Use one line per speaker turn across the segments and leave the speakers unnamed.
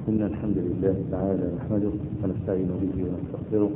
إن الحمد لله تعالى نحمده ونستعين به ونستغفره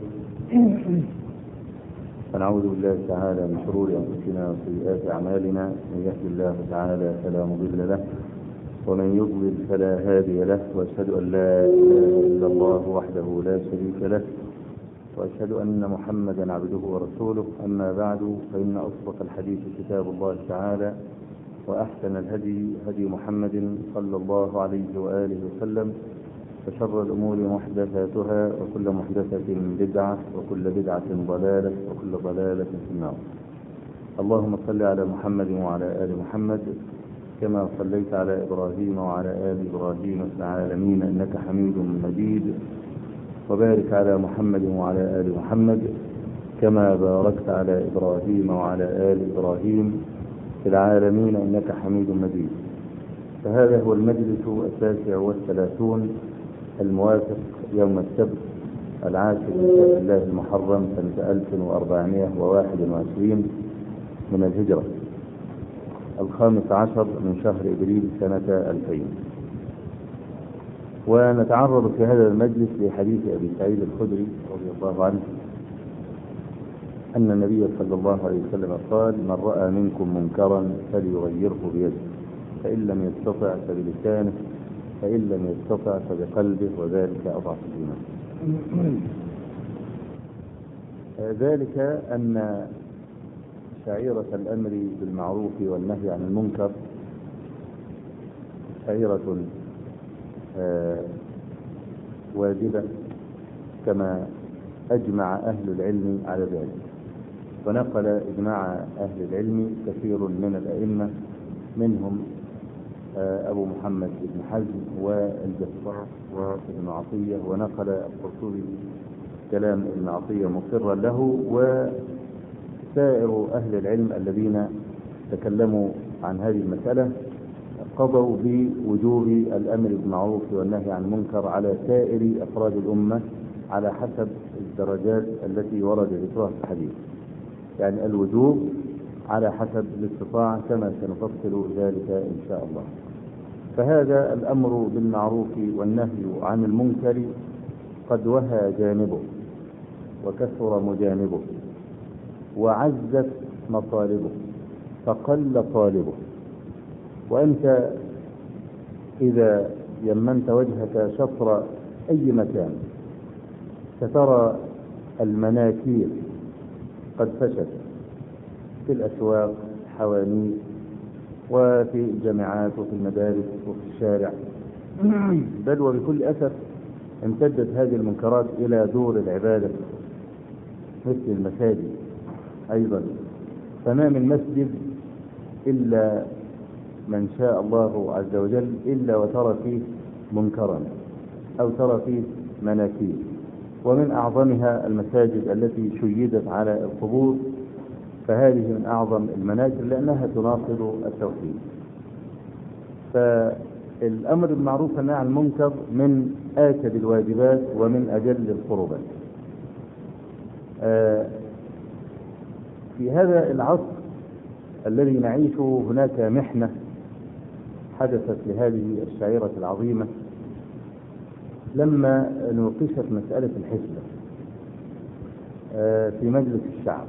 ونعوذ بالله تعالى من شرور أنفسنا وسيئات أعمالنا. من يهد الله تعالى فلا مضل له ومن يضلل فلا هادي له، وأشهد أن لا إله إلا الله وحده لا شريك له، وأشهد أن محمدا عبده ورسوله. أما بعد، فإن أصدق الحديث كتاب الله تعالى، وأحسن الهدي هدي محمد صلى الله عليه وآله وسلم، وشر الأمور محدثاتها، وكل محدثة بدعة، وكل بدعة ضلالة، وكل ضلالة في النار. اللهم صل على محمد وعلى آل محمد كما صليت على إبراهيم وعلى آل إبراهيم في العالمين إنك حميد مجيد، وبارك على محمد وعلى آل محمد كما باركت على إبراهيم وعلى آل إبراهيم في العالمين إنك حميد مجيد. فهذا هو المجلس 39 الموافق يوم السبت 10 من شهر الله المحرم سنة 1421 من الهجرة، 15 من شهر إبريل سنة 2000. ونتعرض في هذا المجلس لحديث أبي سعيد الخدري رضي الله عنه أن النبي صلى الله عليه وسلم قال: من رأى منكم منكرا فليغيره بيده، فإن لم يستطع فبلسانه، فإن لم يستطع فبقلبه، وذلك أضعف الإيمان. ذلك أن شعيرة الأمر بالمعروف والنهي عن المنكر شعيرة واجبة كما أجمع أهل العلم على ذلك، ونقل إجماع أهل العلم كثير من الأئمة، منهم أبو محمد بن حزم والجفار وابن عطية، ونقل القرطبي كلام ابن عطية مقرا له، وسائر أهل العلم الذين تكلموا عن هذه المسألة قضوا بوجوب الأمر بالمعروف والنهي عن المنكر على سائر أفراد الأمة على حسب الدرجات التي ورد ذكرها في الحديث، يعني الوجوب على حسب الاستطاعة كما سنفصل ذلك إن شاء الله. فهذا الأمر بالمعروف والنهي عن المنكر قد وهى جانبه وكثر مجانبه وعزت مطالبه فقل طالبه. وأنت إذا يمنت وجهك شطر أي مكان سترى المناكير قد فشت في الأسواق، حوانيت، وفي الجامعات، وفي المدارس، وفي الشارع، بل وبكل أسف امتدت هذه المنكرات إلى دور العبادة مثل المساجد أيضا. فما من مسجد إلا من شاء الله عز وجل إلا وترى فيه منكرا أو ترى فيه مناكير، ومن أعظمها المساجد التي شيدت على القبور، فهذه من أعظم المناكر لأنها تناقض التوحيد. فالأمر بالمعروف والنهي عن المنكر من آكد الواجبات ومن أجل القربات. في هذا العصر الذي نعيشه هناك محنة حدثت لهذه الشعيرة العظيمة لما نوقشت مسألة الحسبة في مجلس الشعب،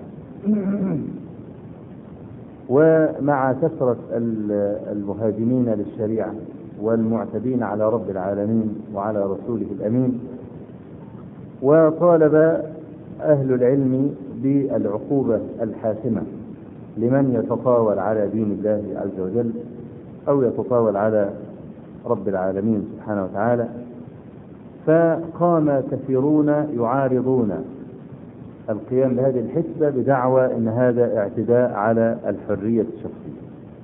ومع كثرة المهاجمين للشريعة والمعتدين على رب العالمين وعلى رسوله الأمين، وطالب أهل العلم بالعقوبة الحاسمة لمن يتطاول على دين الله عز وجل أو يتطاول على رب العالمين سبحانه وتعالى. فقام كثيرون يعارضون القيام بهذه الحسبة بدعوى أن هذا اعتداء على الحرية الشخصية.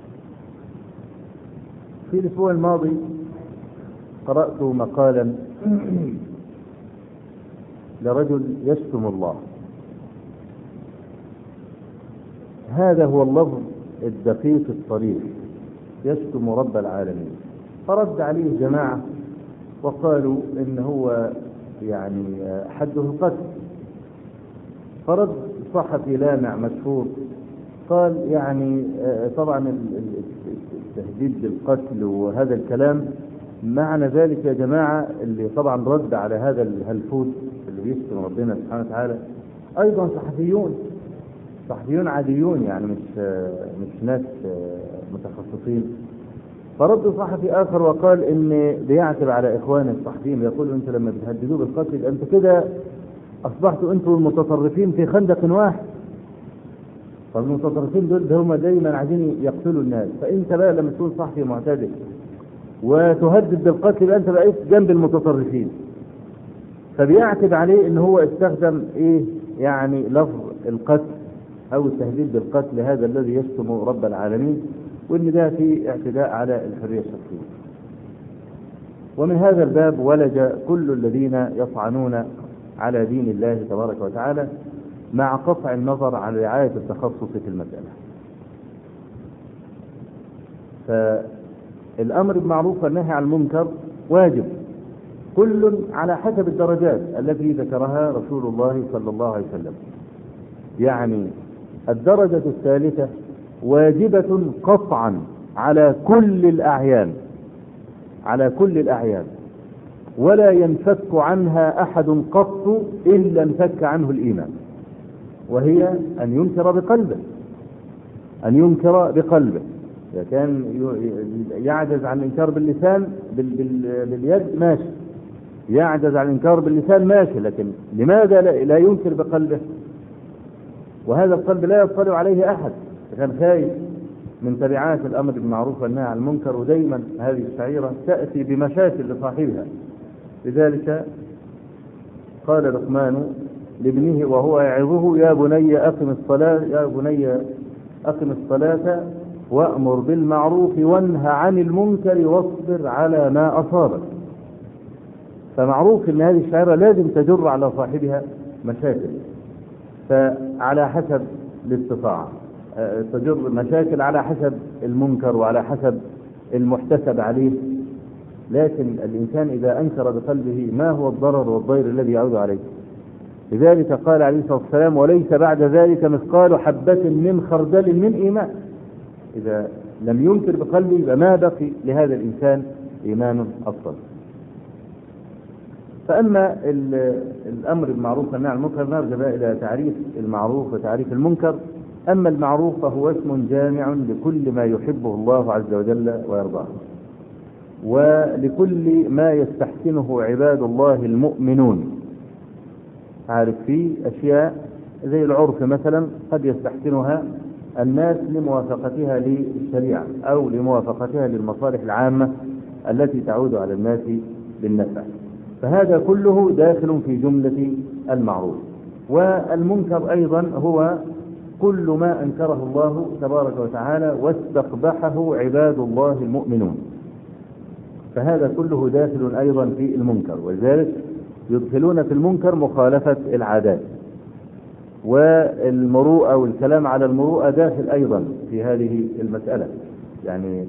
في الأسبوع الماضي قرأت مقالا لرجل يشتم الله، هذا هو اللفظ الدقيق الصريح، يشتم رب العالمين. فرد عليه جماعة وقالوا إن هو يعني حده القتل. فرد صحفي لامع مشهور قال يعني طبعا التهديد بالقتل وهذا الكلام معنى ذلك يا جماعة اللي طبعا رد على هذا الهلفوت اللي بيشتم ربنا سبحانه وتعالى أيضا صحفيون عاديون، يعني مش ناس متخصصين. فرد صحفي آخر وقال إن بيعتب على إخوانه الصحفيين، يقول أنت لما بتهددوه بالقتل أنت كده أصبحتوا أنتم المتطرفين في خندق واحد. فالمتطرفين دول هم دايما عايزين يقتلوا الناس، فأنت بقى لما تكون صحفي معتدل وتهدد بالقتل يبقى أنت بقيت جنب المتطرفين. فبيعتب عليه إن هو استخدم إيه يعني لفظ القتل أو التهديد بالقتل هذا الذي يشتم رب العالمين، وإن ده في اعتداء على الحرية الشخصية. ومن هذا الباب ولج كل الذين يطعنون على دين الله تبارك وتعالى مع قطع النظر عن رعاية التخصص في المسألة. فالأمر بالمعروف والنهي عن المنكر واجب، كل على حسب الدرجات التي ذكرها رسول الله صلى الله عليه وسلم. يعني الدرجة الثالثة واجبة قطعا على كل الأعيان، ولا ينفك عنها أحد قط إلا انفك عنه الإيمان، وهي أن ينكر بقلبه. إذا كان يعجز عن الإنكار باللسان باليد ماشي، يعجز عن الإنكار باللسان ماشي، لكن لماذا لا ينكر بقلبه؟ وهذا القلب لا يطلع عليه أحد، كان خايف من تبعات الأمر بالمعروف والنهي عن المنكر، ودايما هذه الشعيرة تأتي بمشاكل لصاحبها. لذلك قال لقمان لابنه وهو يعظه يا بني أقم الصلاة وأمر بالمعروف وانهى عن المنكر واصبر على ما أصابك. فمعروف أن هذه الشعيرة لازم تجر على صاحبها مشاكل، فعلى حسب الاستطاعة تجر مشاكل على حسب المنكر وعلى حسب المحتسب عليه. لكن الإنسان إذا أنكر بقلبه ما هو الضرر والضير الذي يعود عليه؟ لذلك قال عليه الصلاة والسلام وليس بعد ذلك مثقال حبة من خردل من إيمان. إذا لم ينكر بقلبه يبقى ما بقي لهذا الإنسان إيمان أصلا. فأما الأمر بالمعروف والنهي عن المنكر نرجع بقى إلى تعريف المعروف وتعريف المنكر. أما المعروف فهو اسم جامع لكل ما يحبه الله عز وجل ويرضاه، ولكل ما يستحسنه عباد الله المؤمنون. عارف في أشياء زي العرف مثلا قد يستحسنها الناس لموافقتها للشريعة أو لموافقتها للمصالح العامة التي تعود على الناس بالنفع، فهذا كله داخل في جملة المعروف. والمنكر أيضا هو كل ما أنكره الله تبارك وتعالى واستقبحه عباد الله المؤمنون، فهذا كله داخل أيضا في المنكر. ولذلك يدخلون في المنكر مخالفة العادات، والمروءة والكلام على المروءة داخل أيضا في هذه المسألة. يعني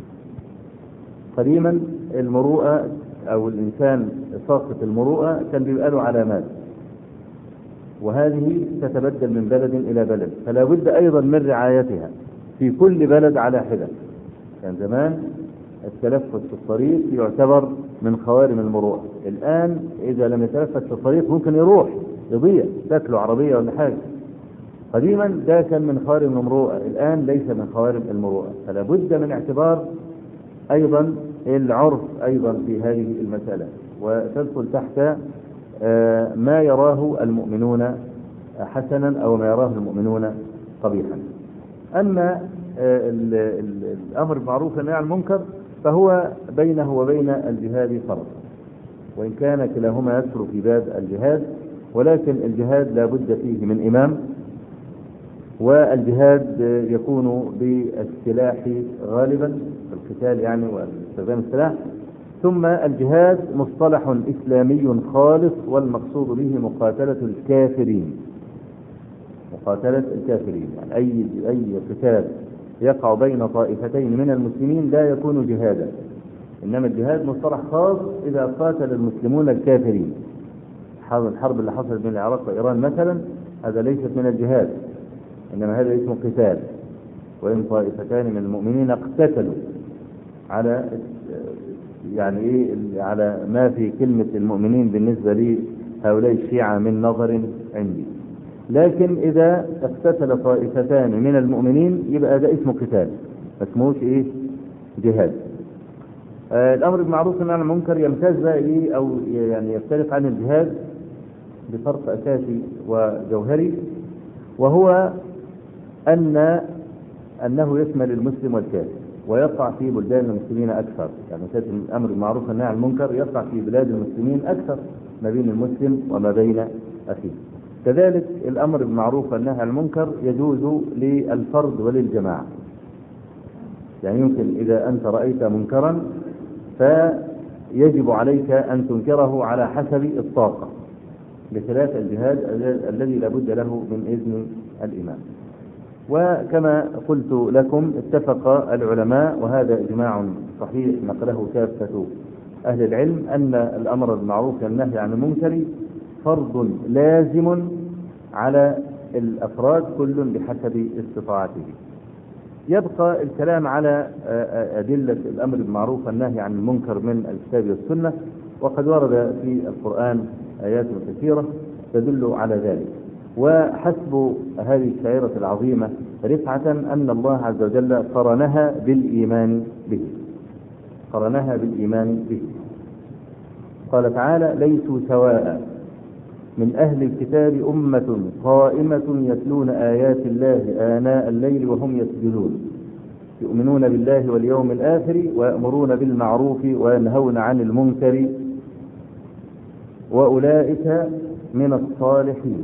قديما المروءة أو الإنسان ساقط المروءة كان بيبقى له علامات، وهذه تتبدل من بلد إلى بلد، فلا بد أيضا من رعايتها في كل بلد على حدة. كان زمان التلفت في الطريق يعتبر من خوارم المروءة، الآن إذا لم يتلفت في الطريق ممكن يروح يضيع تاكله عربية ولا حاجة. قديما ده كان من خوارم المروءة، الآن ليس من خوارم المروءة، فلا بد من اعتبار أيضا العرف أيضا في هذه المسألة، وتدخل تحت ما يراه المؤمنون حسنا أو ما يراه المؤمنون قبيحا. أما الأمر بالمعروف والنهي عن المنكر فهو بينه وبين الجهاد فرق، وإن كان كلاهما يدخل في باب الجهاد، ولكن الجهاد لا بد فيه من إمام، والجهاد يكون بالسلاح غالبا في القتال يعني واستخدام السلاح. ثم الجهاد مصطلح إسلامي خالص، والمقصود به مقاتلة الكافرين، يعني أي قتال يقع بين طائفتين من المسلمين لا يكون جهادا، إنما الجهاد مصطلح خاص إذا قاتل المسلمون الكافرين. الحرب اللي حصلت بين العراق وإيران مثلا هذا ليست من الجهاد، إنما هذا اسمه قتال. وإن طائفتان من المؤمنين اقتتلوا على يعني إيه على ما في كلمة المؤمنين بالنسبة لهؤلاء الشيعة من نظر عندي. لكن إذا اقتتل طائفتان من المؤمنين يبقى ده اسمه قتال، ما اسمهوش إيه جهاد. الأمر بالمعروف والنهي عن المنكر يمتاز بقى إيه أو يعني يختلف عن الجهاد بفرق أساسي وجوهري، وهو أنه يشمل المسلم والكافر ويقع في بلدان المسلمين أكثر. يعني الأمر بالمعروف والنهي عن المنكر يقع في بلاد المسلمين أكثر ما بين المسلم وما بين أخيه. كذلك الأمر بالمعروف والنهي عن المنكر يجوز للفرد وللجماعة. يعني يمكن إذا أنت رأيت منكرا فيجب عليك أن تنكره على حسب الطاقة، بخلاف الجهاد الذي لابد له من إذن الإمام. وكما قلت لكم اتفق العلماء، وهذا إجماع صحيح نقله كافة أهل العلم، أن الأمر بالمعروف والنهي عن المنكر فرض لازم على الأفراد كل بحسب استطاعته. يبقى الكلام على أدلة الأمر بالمعروف والنهي عن المنكر من الكتاب والسنة، وقد ورد في القرآن آيات كثيرة تدل على ذلك. وحسب هذه الشعيرة العظيمة رفعة أن الله عز وجل قرنها بالإيمان به، قرنها بالإيمان به. قال تعالى: ليسوا سواء من أهل الكتاب أمة قائمة يتلون آيات الله آناء الليل وهم يسجدون يؤمنون بالله واليوم الآخر ويأمرون بالمعروف وينهون عن المنكر وأولئك من الصالحين.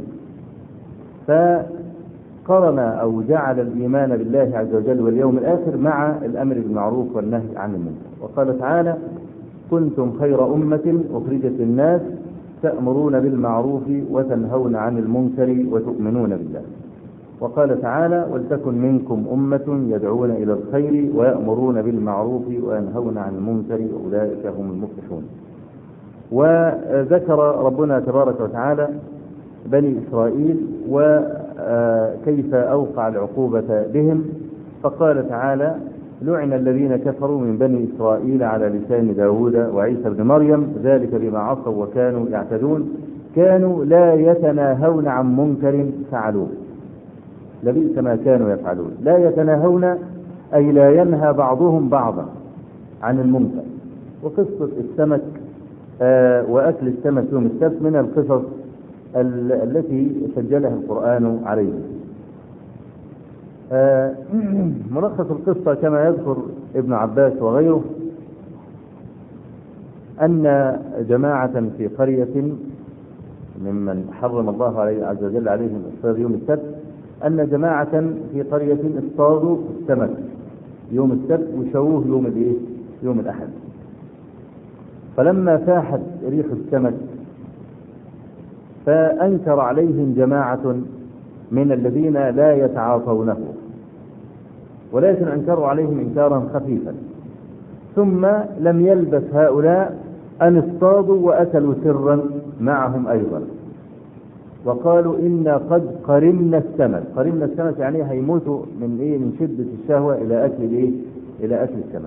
فقرن أو جعل الإيمان بالله عز وجل واليوم الآخر مع الأمر بالمعروف والنهي عن المنكر. وقال تعالى: كنتم خير أمة أخرجت للناس تأمرون بالمعروف وتنهون عن المنكر وتؤمنون بالله. وقال تعالى: ولتكن منكم أمة يدعون إلى الخير ويأمرون بالمعروف وينهون عن المنكر وأولئك هم المفلحون. وذكر ربنا تبارك وتعالى بني إسرائيل وكيف أوقع العقوبة بهم، فقال تعالى: لعن الذين كفروا من بني إسرائيل على لسان داود وعيسى بن مريم ذلك بما عصوا وكانوا يعتدون كانوا لا يتناهون عن منكر فعلوه. لبئس ما كانوا يفعلون. لا يتناهون أي لا ينهى بعضهم بعضا عن المنكر. وقصة السمك وأكل السمك يوم السبت من القصص التي سجلها القرآن عليه. ملخص القصة كما يذكر ابن عباس وغيره أن جماعة في قرية ممن حرم الله عز وجل عليهم اصطياد يوم السبت، أن جماعة في قرية اصطادوا السمك يوم السبت وشووه يوم الأحد. فلما فاحت ريح السمك فأنكر عليهم جماعة من الذين لا يتعاطونه، ولكن أنكروا عليهم إنكارا خفيفا. ثم لم يلبث هؤلاء أن اصطادوا وأكلوا سرا معهم أيضا، وقالوا إنا قد قرمنا السمك. قرمنا السمك يعني هيموتوا من شدة الشهوة إلى أكل السمك.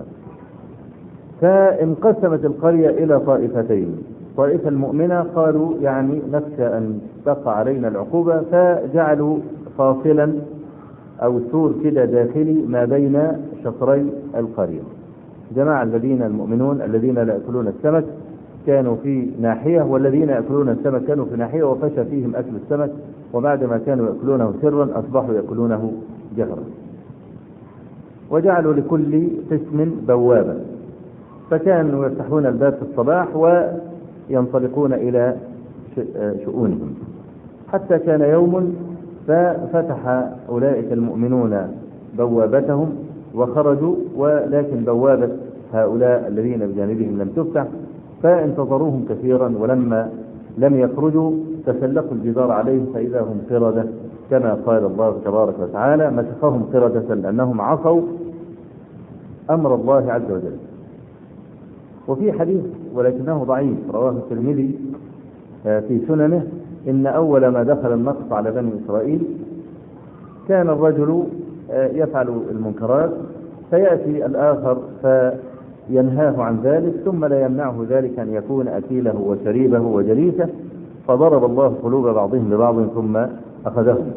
فانقسمت القرية إلى طائفتين: طائفة المؤمنة قالوا يعني نخشى أن تقع علينا العقوبة، فجعلوا فاصلا أو سور كده داخلي ما بين شطري القرية. جماعة الذين المؤمنون الذين لا يأكلون السمك كانوا في ناحية، والذين يأكلون السمك كانوا في ناحية، وفشى فيهم أكل السمك، وبعدما كانوا يأكلونه سرا أصبحوا يأكلونه جهرا. وجعلوا لكل قسم بوابا، فكانوا يفتحون الباب في الصباح وينطلقون إلى شؤونهم، حتى كان يوم ففتح أولئك المؤمنون بوابتهم وخرجوا، ولكن بوابة هؤلاء الذين بجانبهم لم تفتح، فانتظروهم كثيرا، ولما لم يخرجوا تسلقوا الجدار عليهم فإذا هم قردة، كما قال الله تبارك وتعالى: مسخهم قردة لأنهم عصوا أمر الله عز وجل. وفي حديث ولكنه ضعيف رواه الترمذي في سننه: إن أول ما دخل النقص على بني إسرائيل كان الرجل يفعل المنكرات فيأتي الآخر ينهاه عن ذلك، ثم لا يمنعه ذلك أن يكون أكيله وشريبه وجليسه، فضرب الله قلوب بعضهم ببعض ثم أخذهم.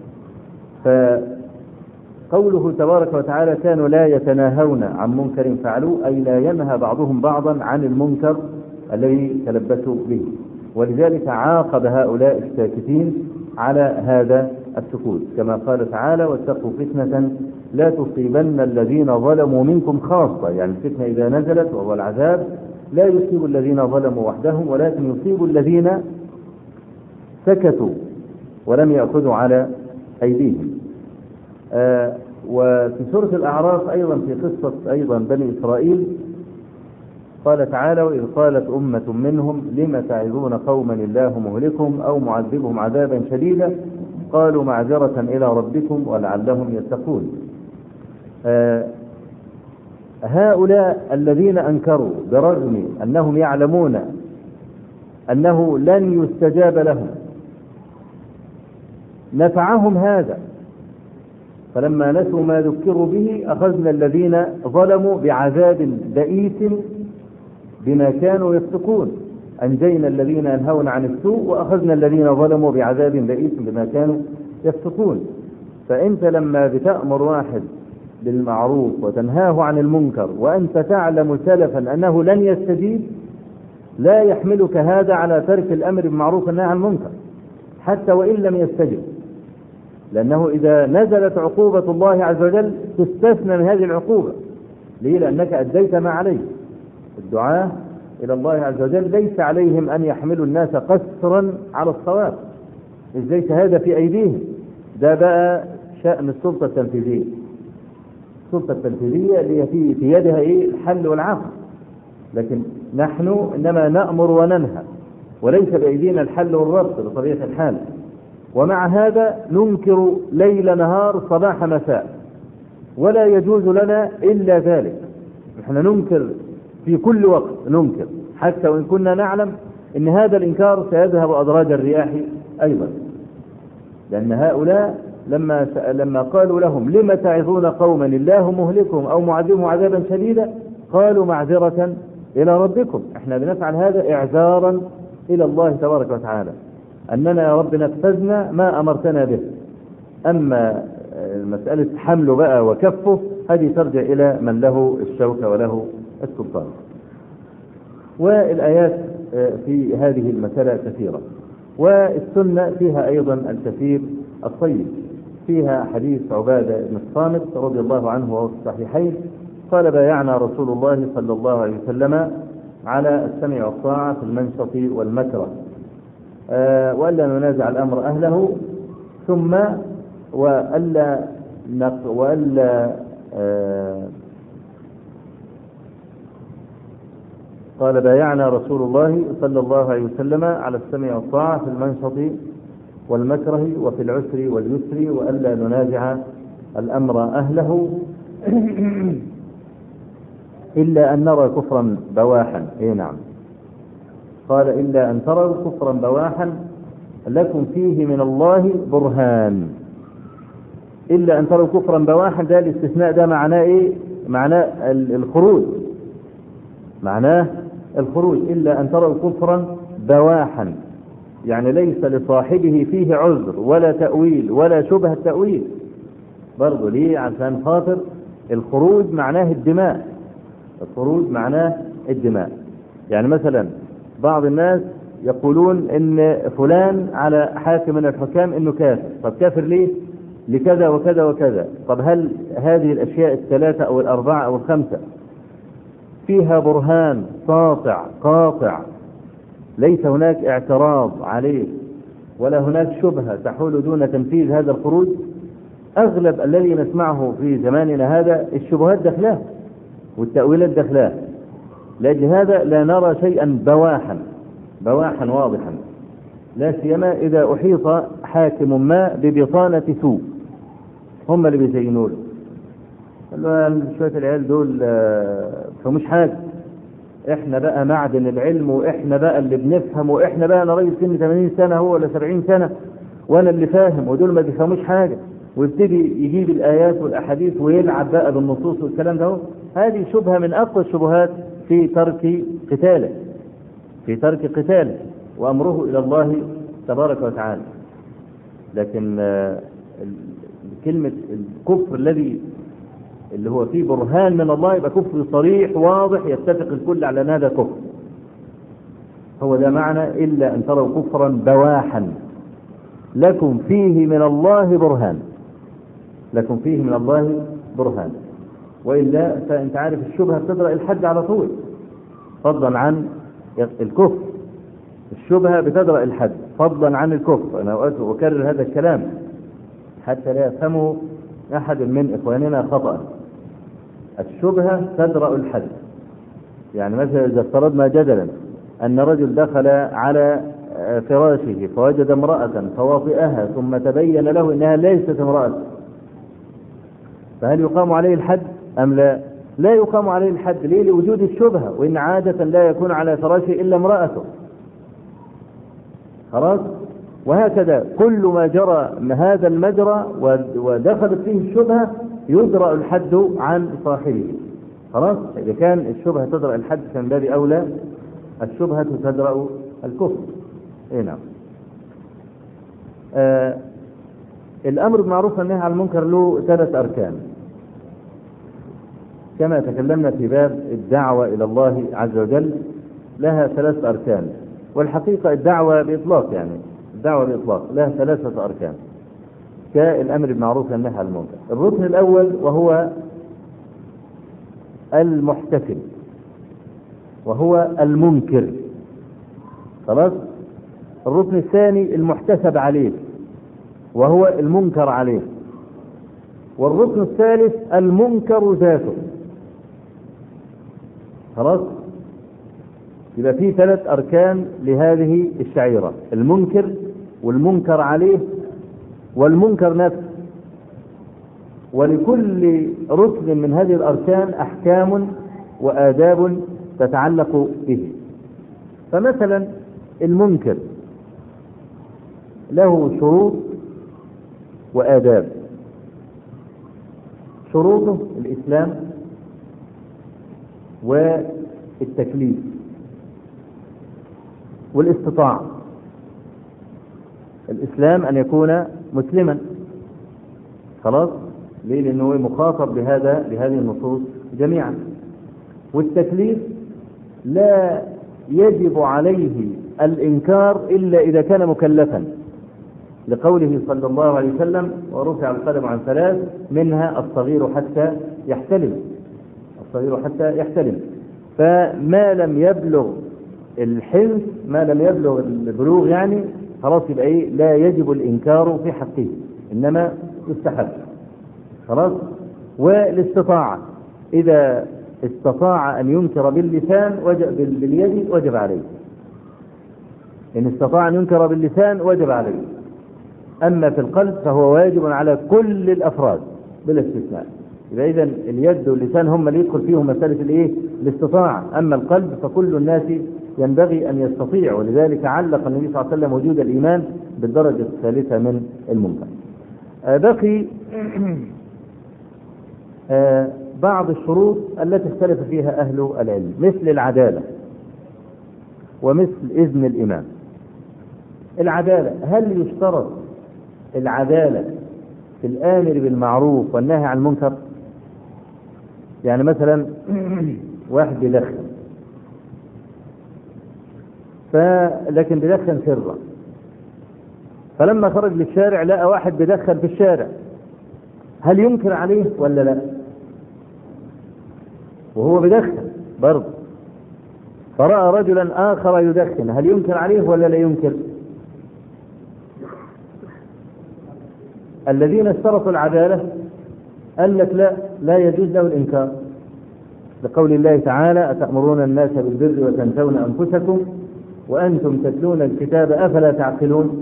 فقوله تبارك وتعالى كانوا لا يتناهون عن منكر فعلوه، أي لا ينهى بعضهم بعضا عن المنكر الذي تلبسوا به، ولذلك عاقب هؤلاء الساكتين على هذا السكوت، كما قال تعالى واتقوا فتنة لا تصيبن الذين ظلموا منكم خاصة. يعني الفتنة إذا نزلت وهو العذاب لا يصيب الذين ظلموا وحدهم، ولكن يصيب الذين سكتوا ولم يأخذوا على أيديهم. وفي سورة الأعراف أيضا في قصة أيضا بني إسرائيل قال تعالى وإذ قالت أمة منهم لم تعظون قوما الله مهلكهم أو معذبهم عذابا شديدا قالوا معذرة إلى ربكم ولعلهم يتقون. هؤلاء الذين أنكروا برغم أنهم يعلمون أنه لن يستجاب لهم نفعهم هذا، فلما نسوا ما ذكروا به أخذنا الذين ظلموا بعذاب بئيس بما كانوا يفسقون، أنجينا الذين ينهون عن السوء وأخذنا الذين ظلموا بعذاب بئيس بما كانوا يفسقون. فأنت لما بتأمر واحد بالمعروف وتنهاه عن المنكر وأنت تعلم سلفا أنه لن يستجيب، لا يحملك هذا على ترك الأمر بالمعروف والنهي عن المنكر حتى وإن لم يستجب، لأنه إذا نزلت عقوبة الله عز وجل تستثنى من هذه العقوبة. ليه؟ لأنك أديت ما عليك. الدعاة إلى الله عز وجل ليس عليهم أن يحملوا الناس قسرا على الصواب، إذ ليس هذا في أيديهم، ده بقى شأن السلطة التنفيذية. السلطة التنفيذية اللي في يدها الحل والعقد، لكن نحن إنما نأمر وننهى، وليس بأيدينا الحل والربط بطبيعة الحال. ومع هذا ننكر ليل نهار صباح مساء، ولا يجوز لنا إلا ذلك. نحن ننكر في كل وقت، ننكر حتى وإن كنا نعلم أن هذا الإنكار سيذهب أدراج الرياح أيضا، لأن هؤلاء لما قالوا لهم لم تعظون قوما الله مهلكهم أو معذبهم عذابا شديدا قالوا معذرة إلى ربكم. احنا بنفعل هذا إعذارا إلى الله تبارك وتعالى أننا يا رب نفذنا ما أمرتنا به. أما مسألة حمله بقى وكفه هذه ترجع إلى من له الشوكة وله السلطان. والآيات في هذه المسألة كثيرة، والسنة فيها أيضا الكثير الطيب. فيها حديث عبادة بن الصامت رضي الله عنه وهو في الصحيحين قال بايعنا رسول الله صلى الله عليه وسلم على السمع والطاعة في المنشط والمكره، وألا ننازع الأمر أهله، ثم وألا قال بايعنا رسول الله صلى الله عليه وسلم على السمع والطاعة في المنشط والمكره وفي العسر واليسر، وألا ننازع الأمر أهله إلا أن نرى كفرا بواحا. نعم، قال إلا أن تروا كفرا بواحا لكم فيه من الله برهان. إلا أن تروا كفرا بواحا، ده الاستثناء، ده معناه إيه؟ معناه الخروج، معناه الخروج. إلا أن تروا كفرا بواحا، يعني ليس لصاحبه فيه عذر ولا تأويل ولا شبهة تأويل برضو. ليه؟ عشان خاطر الخروج معناه الدماء، الخروج معناه الدماء. يعني مثلا بعض الناس يقولون ان فلان على حاكم من الحكام انه كافر. طب كافر ليه؟ لكذا وكذا وكذا. طب هل هذه الاشياء الثلاثة او الاربعة او الخمسة فيها برهان ساطع قاطع ليس هناك اعتراض عليه ولا هناك شبهة تحول دون تنفيذ هذا الخروج؟ اغلب الذي نسمعه في زماننا هذا الشبهات دخلاه والتأويلات دخلاه. لأجل هذا لا نرى شيئا بواحا واضحا، لا سيما إذا أحيط حاكم ما ببطانة سوء، هم اللي بيزينوا له شوية العيال دول فمش حاجة، احنا بقى معدن العلم، واحنا بقى اللي بنفهم، واحنا بقى انا راجل سن 80 سنة هو ولا 70 سنة وانا اللي فاهم ودول ما بيفهموش حاجة، ويبتدي يجيب الآيات والأحاديث ويلعب بقى بالنصوص والكلام ده. هذه شبهة من أقوى الشبهات في ترك قتاله وأمره إلى الله تبارك وتعالى. لكن كلمة الكفر اللي هو فيه برهان من الله يبقى كفر صريح واضح يتفق الكل على أن هذا كفر، هو ده معنى إلا أن تروا كفرا بواحا لكم فيه من الله برهان، وإلا فأنت عارف الشبهة بتدرأ الحد على طول فضلا عن الكفر. الشبهة بتدرأ الحد فضلا عن الكفر. أنا أكرر هذا الكلام حتى لا يفهمه أحد من إخواننا خطأ. الشبهة تدرأ الحد. يعني مثلا إذا افترضنا جدلا أن رجل دخل على فراشه فوجد امرأة فوطئها ثم تبين له أنها ليست امرأة، فهل يقام عليه الحد أم لا؟ لا يقام عليه الحد. ليه؟ لوجود الشبهة، وإن عادة لا يكون على فراشه إلا امرأته. خلاص. وهكذا كل ما جرى هذا المجرى ودخلت فيه الشبهة يدرأ الحد عن صاحبه. خلاص. إذا كان الشبهة تدرأ الحد فمن باب أولى الشبهة تدرأ الكفر. نعم. الأمر بالمعروف والنهي عن المنكر له 3 أركان كما تكلمنا في باب الدعوة إلى الله عز وجل، لها 3 أركان. والحقيقة الدعوة بإطلاق لها 3 أركان كالأمر بالمعروف والنهي عن المنكر. الركن الأول وهو المحتفل وهو المنكر. خلاص. الركن الثاني المحتسب عليه وهو المنكر عليه. والركن الثالث المنكر ذاته. خلاص. يبقى في 3 أركان لهذه الشعيرة: المنكر والمنكر عليه والمنكر نفسه. ولكل ركن من هذه الأركان أحكام وآداب تتعلق به. فمثلا المنكر له شروط وآداب. شروطه الإسلام والتكليف والاستطاعة. الإسلام أن يكون مسلما. خلاص. ليه؟ لأنه مخاطب بهذه النصوص جميعا. والتكليف لا يجب عليه الإنكار إلا إذا كان مكلفا، لقوله صلى الله عليه وسلم: ورفع القلم عن 3 منها الصغير حتى يحتلم. فما لم يبلغ الحنث، ما لم يبلغ البلوغ يعني خلاص يبقى لا يجب الإنكار في حقه، إنما يستحب. خلاص. والاستطاعة إذا استطاع أن ينكر باللسان باليد وجب عليه. إن استطاع أن ينكر باللسان وجب عليه. أما في القلب فهو واجب على كل الأفراد بلا استثناء. إذا اليد واللسان هم اللي يدخل فيهم مسألة الاستطاعة. أما القلب فكل الناس ينبغي أن يستطيع. ولذلك علق النبي صلى الله عليه وسلم وجود الإيمان بالدرجة الثالثة من المنكر. بقي بعض الشروط التي اختلف فيها أهل العلم، مثل العدالة ومثل إذن الإمام. العدالة، هل يشترط العدالة في الآمر بالمعروف والنهي عن المنكر؟ يعني مثلا واحد بيدخن لكن بيدخن سرا، فلما خرج للشارع لقى واحد بيدخن في الشارع، هل ينكر عليه ولا لا؟ وهو بيدخن برضه، فرأى رجلا آخر يدخن، هل ينكر عليه ولا لا ينكر؟ الذين اشترطوا العدالة قال لك لا يجوز له الإنكار، لقول الله تعالى: أتأمرون الناس بالبر وتنسون أنفسكم وأنتم تتلون الكتاب أفلا تعقلون.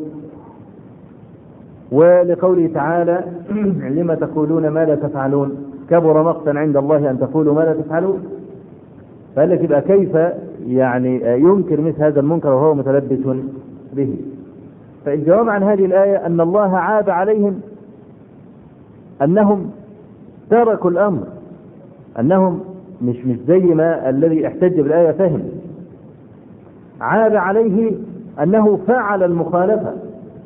ولقوله تعالى: لما تقولون ما لا تفعلون كبر مقتا عند الله أن تقولوا ما لا تفعلون. فقال لك يبقى كيف يعني ينكر مثل هذا المنكر وهو متلبس به؟ فالجواب عن هذه الآية أن الله عاب عليهم أنهم تركوا الأمر، أنهم مش زي ما الذي احتج بالآية فهم. عاب عليه أنه فعل المخالفة.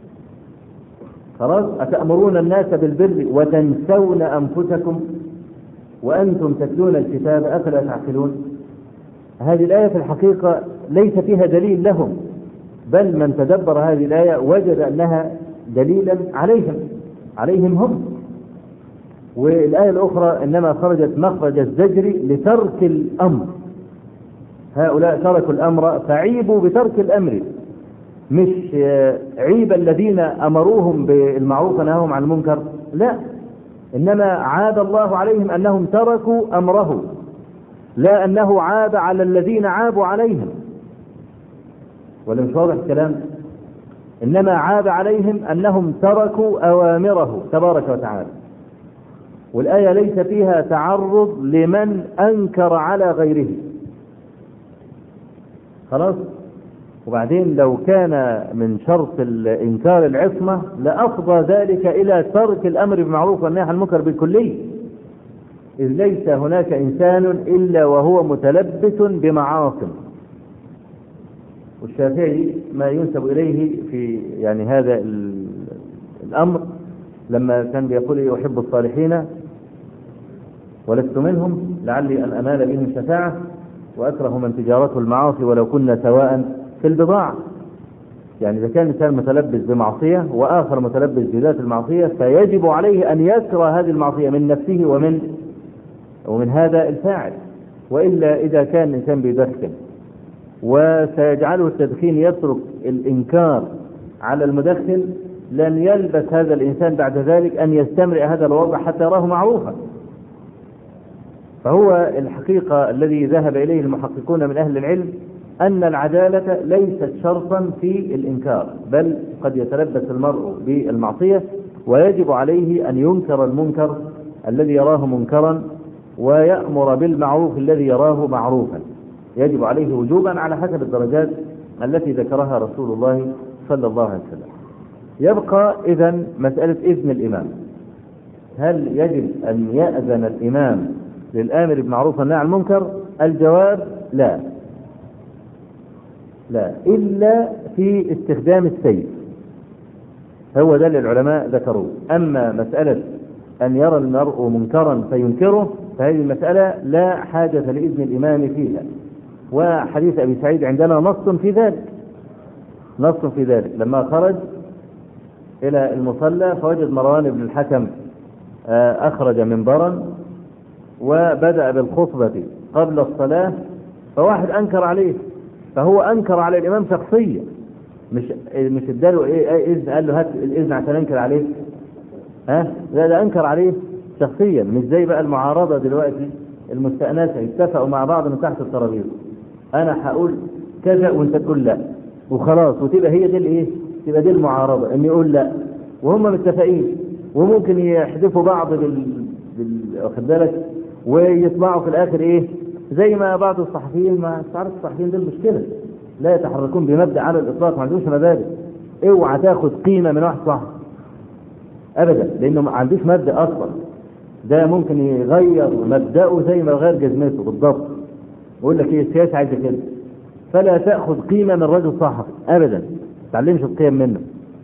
خلاص، أتأمرون الناس بالبر وتنسون أنفسكم وأنتم تتلون الكتاب أفلا تعقلون. هذه الآية في الحقيقة ليس فيها دليل لهم، بل من تدبر هذه الآية وجد أنها دليلا عليهم هم. والآية الأخرى إنما خرجت مخرج الزجر لترك الأمر. هؤلاء تركوا الأمر فعيبوا بترك الأمر، مش عيب الذين أمروهم بالمعروف ونهاهم عن المنكر، لا، إنما عاب الله عليهم أنهم تركوا أمره، لا أنه عاب على الذين عابوا عليهم. ولا مش واضح الكلام؟ إنما عاب عليهم أنهم تركوا أوامره تبارك وتعالى. والآية ليس فيها تعرض لمن أنكر على غيره. خلاص. وبعدين لو كان من شرط الإنكار العصمة لأفضى ذلك إلى ترك الأمر بالمعروف والنهي عن المنكر بالكلية، إذ ليس هناك إنسان إلا وهو متلبس بمعاصم. والشافعي ما ينسب إليه في يعني هذا الأمر لما كان بيقول يحب الصالحين ولست منهم لعلي أن أنال بهم شفاعة وأكره من تجارته المعاصي ولو كنا سواء في البضاعة. يعني إذا كان إنسان متلبس بمعصية وآخر متلبس بذات المعصية فيجب عليه أن يكره هذه المعصية من نفسه ومن هذا الفاعل. وإلا إذا كان الإنسان بيدخن وسيجعله التدخين يترك الإنكار على المدخن، لن يلبس هذا الإنسان بعد ذلك أن يستمر هذا الوضع حتى يراه معروفا. فهو الحقيقة الذي ذهب إليه المحققون من أهل العلم أن العدالة ليست شرطا في الإنكار، بل قد يتلبس المرء بالمعصية ويجب عليه أن ينكر المنكر الذي يراه منكرا ويأمر بالمعروف الذي يراه معروفا. يجب عليه وجوبا على حسب الدرجات التي ذكرها رسول الله صلى الله عليه وسلم. يبقى إذن مسألة إذن الإمام. هل يجب أن يأذن الإمام للآمر بالمعروف والنهي عن المنكر؟ الجواب لا، إلا في استخدام السيف. هو ده اللي العلماء ذكروه. أما مسألة أن يرى المرء منكرا فينكره فهذه المسألة لا حاجة لإذن الإمام فيها. وحديث أبي سعيد عندنا نص في ذلك لما خرج إلى المصلى فوجد مروان بن الحكم أخرج منبرا وبدأ بالخطبة قبل الصلاة، فواحد أنكر عليه، فهو أنكر على الإمام شخصيا، مش اداله إذن، قال له هات الإذن عشان أنكر عليه، لا، ده أنكر عليه شخصيا. مش زي بقى المعارضة دلوقتي المستأنسة، اتفقوا مع بعض من تحت الترابيزة، أنا هقول كذا وأنت تقول لا وخلاص، وتبقى هي دي تبقى دي المعارضة، إن يقول لا وهم متفقين، وممكن يحذفوا بعض واخد بالك، ويطلعوا في الآخر زي ما بعض الصحفيين، ما تعرف الصحفيين دول مشكلة، لا يتحركون بمبدأ على الإطلاق، ما عندوش مبادئ. اوعى تاخد قيمة من واحد صح أبدا، لأنه ما عندوش مبدأ أصلا. ده ممكن يغير مبدأه زي ما غير جزمته بالضبط، ويقول لك السياسة عايزة كده. فلا تأخذ قيمة من رجل صحفي أبدا، ما تعلمش القيم منه.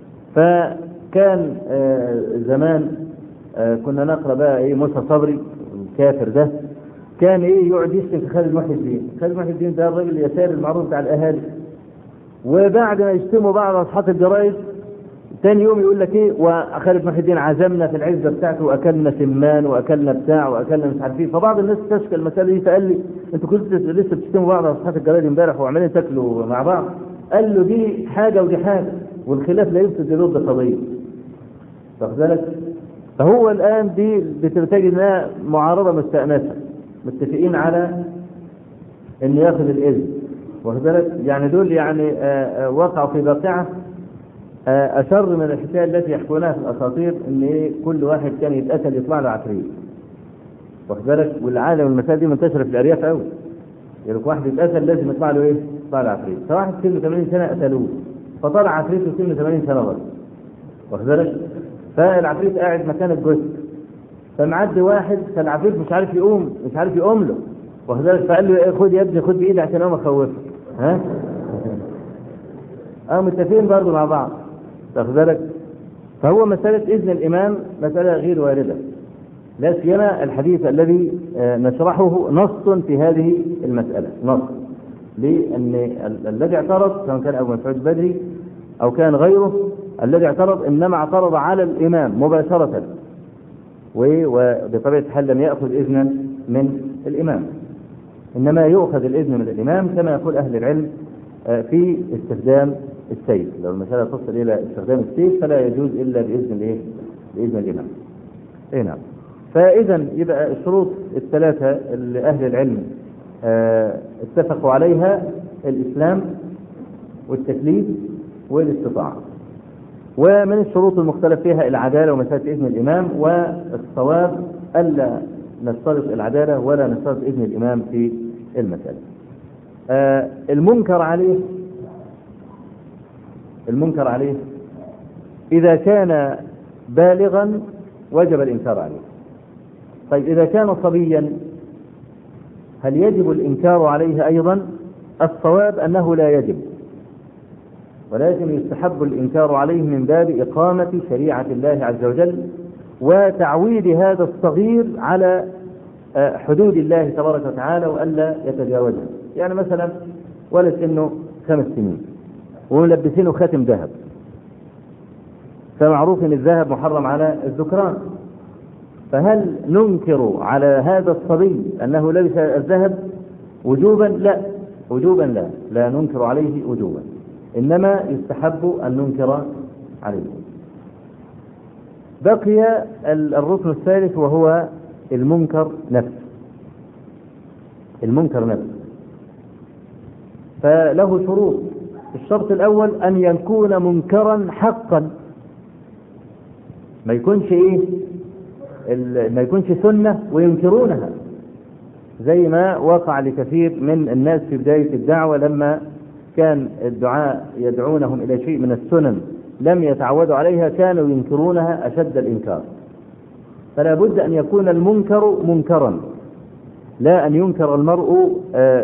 فكان زمان كنا نقرأ بقى موسى صبري الكافر ده، كان يقعد يشتم في خالد محي الدين. خالد محي الدين ده الراجل اليساري المعروف بتاع الأهالي، وبعد ما يشتموا بعض أصحاب الجرائد تاني يوم يقول لك وخالد محي الدين عزمنا في العزة بتاعته وأكلنا سمان وأكلنا بتاع وأكلنا مش عارفين. فبعض الناس تشكل المسألة دي، فقال لي انتوا كنتوا لسه بتشتموا بعض أصحاب الجرائد امبارح وعمالين تاكلوا مع بعض. قال له دي حاجة ودي حاجة، والخلاف لا يفسد ضد قضية، واخد بالك؟ فهو الآن دي بتجد انها معارضة مستأنسة، متفقين على ان ياخذ الإذن، واخد بالك؟ يعني دول وقعوا في واقعة أشر من الحكاية التي يحكونها في الأساطير، ان كل واحد كان يتقتل يطلع له عفريت، واخد بالك؟ والعالم المسائل دي منتشرة في الأرياف قوي، يعني واحد يتقتل لازم يطلع له يطلع له عفريت. فواحد سنه 80 سنة قتلوه، فطلع عفريته سنه 80 سنة برضه، واخد بالك؟ فالعفريت قاعد مكان الجثة، فمعدي واحد فالعفريت مش عارف يقوم له، وكذلك فقال له خد يا ابني، خد بإيدي عشان أنا أخوفك. ها؟ متفقين برضه مع بعض، واخد بالك؟ فهو مسألة إذن الإمام مسألة غير واردة، لا سيما الحديث الذي نشرحه نص في هذه المسألة، نص، لأن الذي اعترض سواء كان أبو مسعود البدري أو كان غيره، الذي اعترض إنما اعترض على الإمام مباشرة، وبطبيعة الحال لم يأخذ إذنا من الإمام، إنما يؤخذ الإذن من الإمام كما يقول أهل العلم في استخدام السيف. لو المسألة تصل إلى استخدام السيف فلا يجوز إلا بإذن الإمام. نعم. فإذا يبقى الشروط الثلاثة اللي أهل العلم اتفقوا عليها: الإسلام والتكليف والاستطاعة. ومن الشروط المختلف فيها العدالة ومسألة إذن الإمام، والصواب ألا نشترط العدالة ولا نشترط إذن الإمام في المسألة. المنكر عليه إذا كان بالغا وجب الإنكار عليه. طيب إذا كان صبيا هل يجب الإنكار عليه أيضا؟ الصواب أنه لا يجب، ولكن يستحب الإنكار عليه من باب إقامة شريعة الله عز وجل وتعويد هذا الصغير على حدود الله تبارك وتعالى وألا يتجاوزها. يعني مثلا ولد سنه 5 سنين وملبسينه خاتم ذهب، فمعروف أن الذهب محرم على الذكران، فهل ننكر على هذا الصبي أنه لبس الذهب وجوبا؟ لا، وجوبا لا ننكر عليه وجوبا، إنما يستحب أن ننكر عليه. بقي الركن الثالث وهو المنكر نفسه. فله شروط. الشرط الأول أن يكون منكرا حقا، ما يكونش سنة وينكرونها، زي ما وقع لكثير من الناس في بداية الدعوة لما كان الدعاء يدعونهم إلى شيء من السنن لم يتعودوا عليها كانوا ينكرونها أشد الإنكار. فلا بد أن يكون المنكر منكرا، لا أن ينكر المرء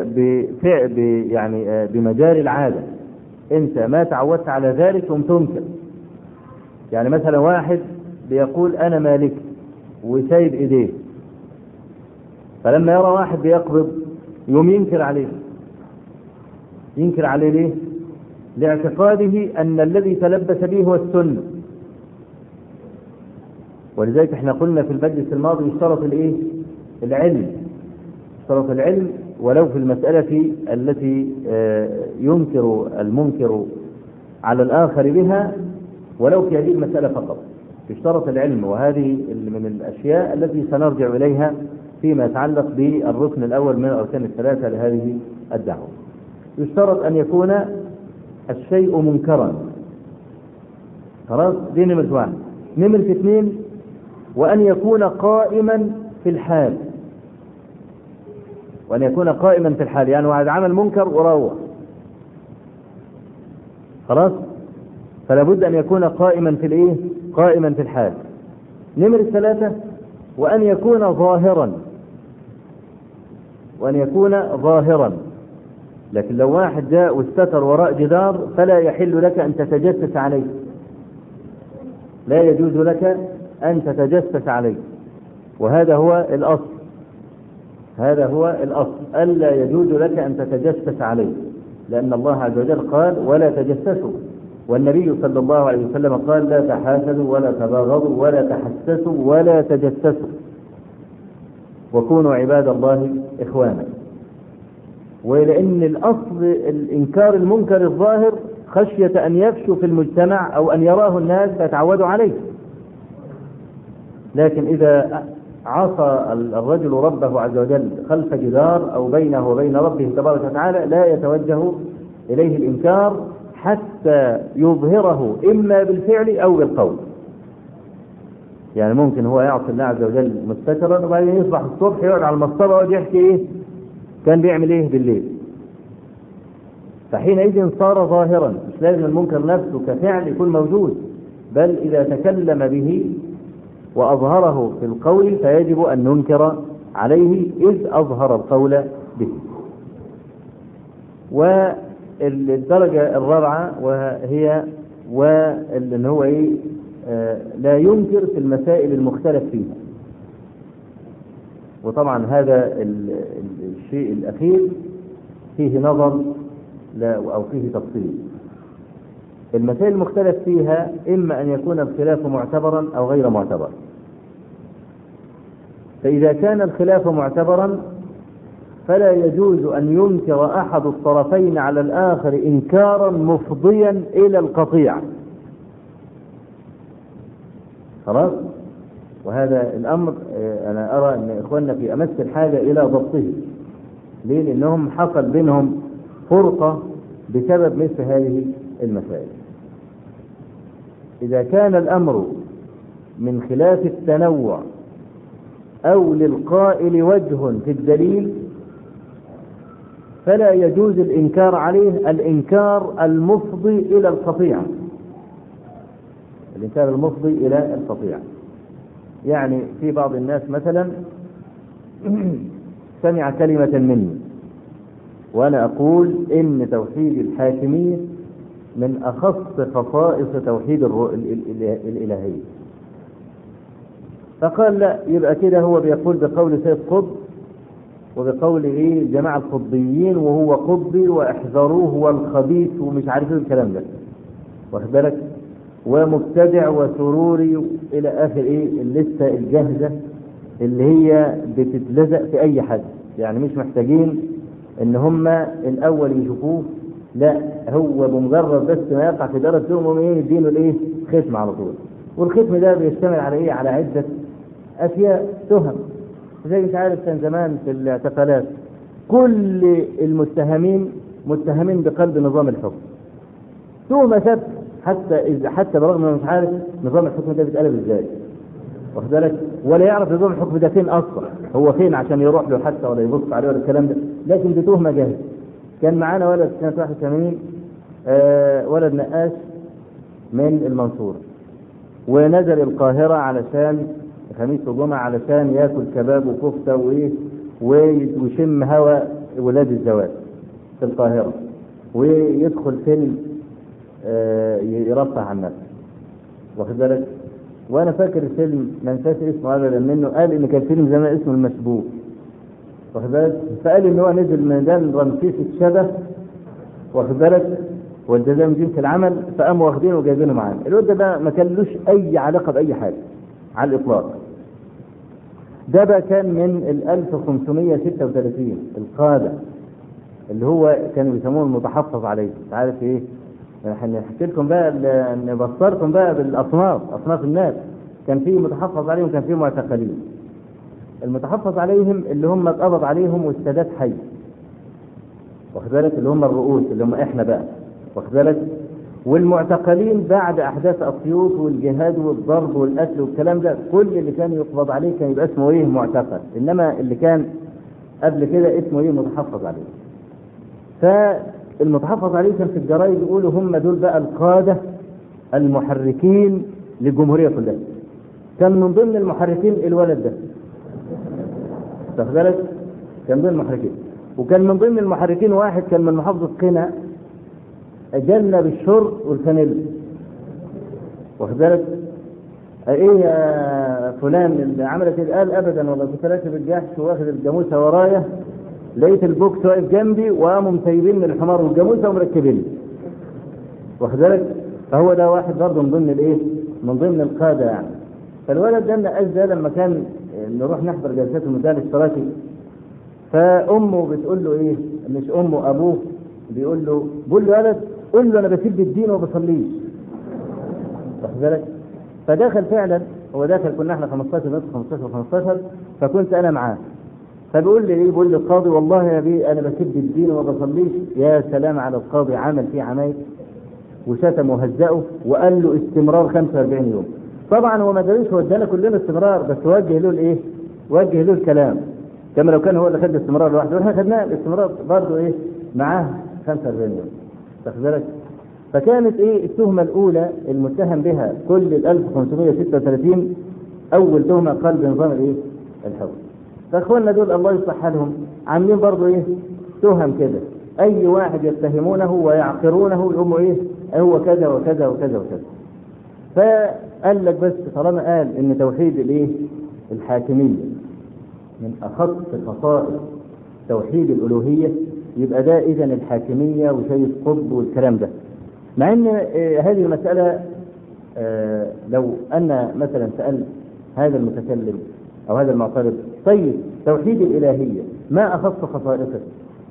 بمجال العادة. أنت ما تعودت على ذلك ومتنكر. يعني مثلا واحد بيقول أنا مالك وسايب إيديه، فلما يرى واحد بيقبض يوم ينكر عليه ليه؟ لاعتقاده أن الذي تلبس به هو السنة. ولذلك احنا قلنا في المجلس الماضي اشترط العلم ولو في المسألة التي ينكر المنكر على الآخر بها، ولو في هذه المسألة فقط اشترط العلم، وهذه من الأشياء التي سنرجع إليها فيما يتعلق بالركن الأول من الأركان الثلاثة لهذه الدعوة. يشترط أن يكون الشيء منكرا، خلاص، دي نمرة 1. نمرة 2 وأن يكون قائما في الحال، يعني واحد عمل منكر وروح، خلاص، فلا بد أن يكون قائما في الحال. نمرة 3 وأن يكون ظاهرا، لكن لو واحد جاء واستتر وراء جدار فلا يحل لك أن تتجسس عليه، لا يجوز لك أن تتجسس عليه، وهذا هو الأصل، ألا يجوز لك أن تتجسس عليه، لأن الله عز وجل قال ولا تجسسوا، والنبي صلى الله عليه وسلم قال لا تحاسدوا ولا تباغضوا ولا تحسسوا ولا تجسسوا وكونوا عباد الله إخوانا. ولأن الأصل الإنكار المنكر الظاهر خشية أن يفشو في المجتمع أو أن يراه الناس فيتعودوا عليه. لكن إذا عصى الرجل ربه عز وجل خلف جدار أو بينه وبين ربه تبارك وتعالى لا يتوجه إليه الإنكار حتى يظهره إما بالفعل أو بالقول. يعني ممكن هو يعصي الله عز وجل مستترا وبعدين يصبح الصبح يقعد على المصطبة ويقعد يحكي كان بيعمل بالليل، فحينئذ صار ظاهرا. مش لازم المنكر نفسه كفعل يكون موجود، بل إذا تكلم به وأظهره في القول فيجب أن ننكر عليه إذ أظهر القول به. والدرجة الرابعة وهي وإن هو لا ينكر في المسائل المختلف فيها. وطبعا هذا الشيء الأخير فيه نظر أو فيه تفصيل. المسائل المختلف فيها إما أن يكون الخلاف معتبرا أو غير معتبر. فإذا كان الخلاف معتبرا فلا يجوز أن ينكر أحد الطرفين على الآخر إنكارا مفضيا إلى القطيع. خلاص؟ وهذا الأمر أنا أرى أن إخواننا في أمس الحاجة إلى ضبطه. ليه؟ لأنهم حصل بينهم فرقة بسبب مثل هذه المسائل. إذا كان الأمر من خلاف التنوع أو للقائل وجه في الدليل فلا يجوز الإنكار عليه الإنكار المفضي إلى القطيع. الإنكار المفضي إلى القطيع يعني في بعض الناس مثلا سمع كلمة مني وأنا أقول إن توحيد الحاكمية من أخص خصائص توحيد الإلهية، فقال لا، يبقى كده هو بيقول بقول سيد قطب وبقول الجماعة القطبيين وهو قطبي واحذروه والخبيث ومش عارف الكلام ده، واخد بالك، ومبتدع وسروري إلى آخر اللستة الجاهزة اللي هي بتتلزق في أي حد، يعني مش محتاجين إن هم الأول يشوفوه، لا هو بمجرد بس ما يقع في درجة يوم يدينه ختم على طول. والختم ده بيشتمل على على عدة أشياء تهم، زي مش عارف كان زمان في الاعتقالات كل المتهمين متهمين بقلب نظام الحكم، تهمة ثابتة، حتى برغم انه مش عارف نظام الحكم ده بيتقلب ازاي، واخد بالك، ولا يعرف نظام الحكم ده فين اصلا، هو فين عشان يروح له حتى ولا يبص عليه ولا الكلام ده، لكن دي تهمة جاهزة. كان معانا ولد سنة 81 ولد نقاش من المنصورة، ونزل القاهرة علشان خميس وجمعة علشان ياكل كباب وكفتة ويشم هواء ولاد الزواج في القاهرة، ويدخل فيلم يرفع عن نفسه، واخد بالك. وانا فاكر الفيلم ما انساش اسمه ابدا منه، قال ان كان فيلم زمان اسمه المشبوه، واخد بالك، فقال ان هو نزل ميدان رمسيس الشبه، واخد بالك، والتزام جنس العمل، فقاموا واخدينه وجايبينه معانا. الواد ده بقى ما كان لوش اي علاقه باي حاجه على الاطلاق. ده بقى كان من 1536 القاده اللي هو كانوا بيسموه المتحفظ عليه، عارف هنحكي لكم بقى نبصركم بقى بالاصناف الناس. كان فيه متحفظ عليهم، كان فيه معتقلين. المتحفظ عليهم اللي هم اتقبض عليهم والسادات حي، واخد بالك، اللي هم الرؤوس اللي هم احنا بقى، واخد بالك. والمعتقلين بعد احداث اسيوط والجهاد والضرب والقتل والكلام ده، كل اللي كان يقبض عليه كان يبقى اسمه معتقل، انما اللي كان قبل كده اسمه متحفظ عليه. فالمتحفظ عليه كان في الجرايد يقولوا هم دول بقى القادة المحركين للجمهورية كلها. كان من ضمن المحركين الولد ده، واخد بالك، كان من ضمن المحركين. وكان من ضمن المحركين واحد كان من محافظة قنا جنة بالشرب والفانيلا، واخد بالك. يا فلان اللي عملت قال ابدا والله كنت راكب الجحش واخد الجاموسه ورايا، لقيت البوكس واقف جنبي وقاموا مسيبين من الحمار والجاموسه ومركبين، واخد بالك. فهو ده واحد برضه من ضمن من ضمن القاده يعني. فالولد ده النقاش ده لما كان نروح نحضر جلسات الميدان الاشتراكي، فامه بتقول له مش امه، ابوه بيقول له ولد قول له انا بسيب الدين وما بصليش، واخد بالك. فدخل فعلا، هو داخل، كنا احنا 15 فكنت انا معاه، فبيقول لي بيقول لي القاضي والله يا بيه انا بسيب الدين وما بصليش. يا سلام على القاضي، عمل فيه عمايل وشتم وهزقه وقال له استمرار 45 يوم. طبعا هو ما داريش، هو ادانا كلنا استمرار، بس وجه له وجه له الكلام كما لو كان هو اللي خد الاستمرار لوحده، واحنا خدناه الاستمرار برضه معاه 45 يوم، واخد بالك. فكانت التهمة الأولى المتهم بها كل 1536 أول تهمة قال بنظام الحكم. فاخواننا دول الله يصلح حالهم عاملين برضه ايه تهم كده، اي واحد يتهمونه ويعقرونه يقوموا ايه هو كذا وكذا وكذا وكذا. فقال لك بس طالما قال ان توحيد الايه الحاكميه من اخص خصائص توحيد الالوهيه، يبقى ده اذا الحاكميه وسيد قطب والكلام ده. مع ان هذه المساله لو ان مثلا سال هذا المتكلم او هذا المعترض طيب توحيد الالهيه ما اخص خصائصه،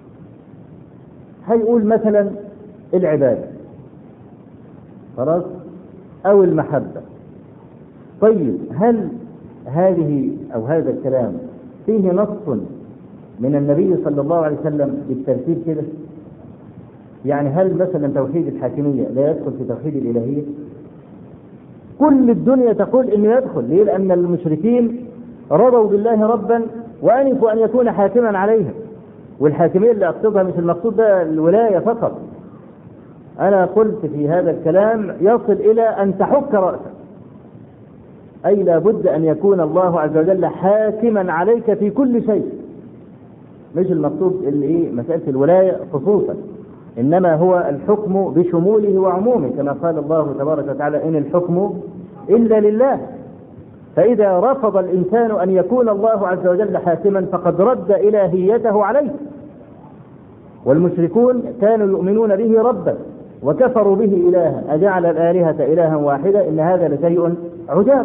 هيقول مثلا العباده خلاص او المحبه. طيب هل هذه او هذا الكلام فيه نص من النبي صلى الله عليه وسلم بالترتيب كده؟ يعني هل مثلا توحيد الحاكميه لا يدخل في توحيد الالهيه؟ كل الدنيا تقول انه يدخل. ليه؟ لان المشركين رضوا بالله ربا وانفوا ان يكون حاكما عليهم. والحاكميه اللي اقصدها مش المقصود ده الولايه فقط. انا قلت في هذا الكلام يصل الى ان تحك راسك، اي لابد ان يكون الله عز وجل حاكما عليك في كل شيء. مش المقصود الايه مساله الولايه خصوصا، انما هو الحكم بشموله وعمومه، كما قال الله تبارك وتعالى ان الحكم الا لله. فاذا رفض الانسان ان يكون الله عز وجل حاكما فقد رد الهيته عليه. والمشركون كانوا يؤمنون به ربا وكفروا به الها، اجعل الالهه الها واحده ان هذا لشيء عجاب.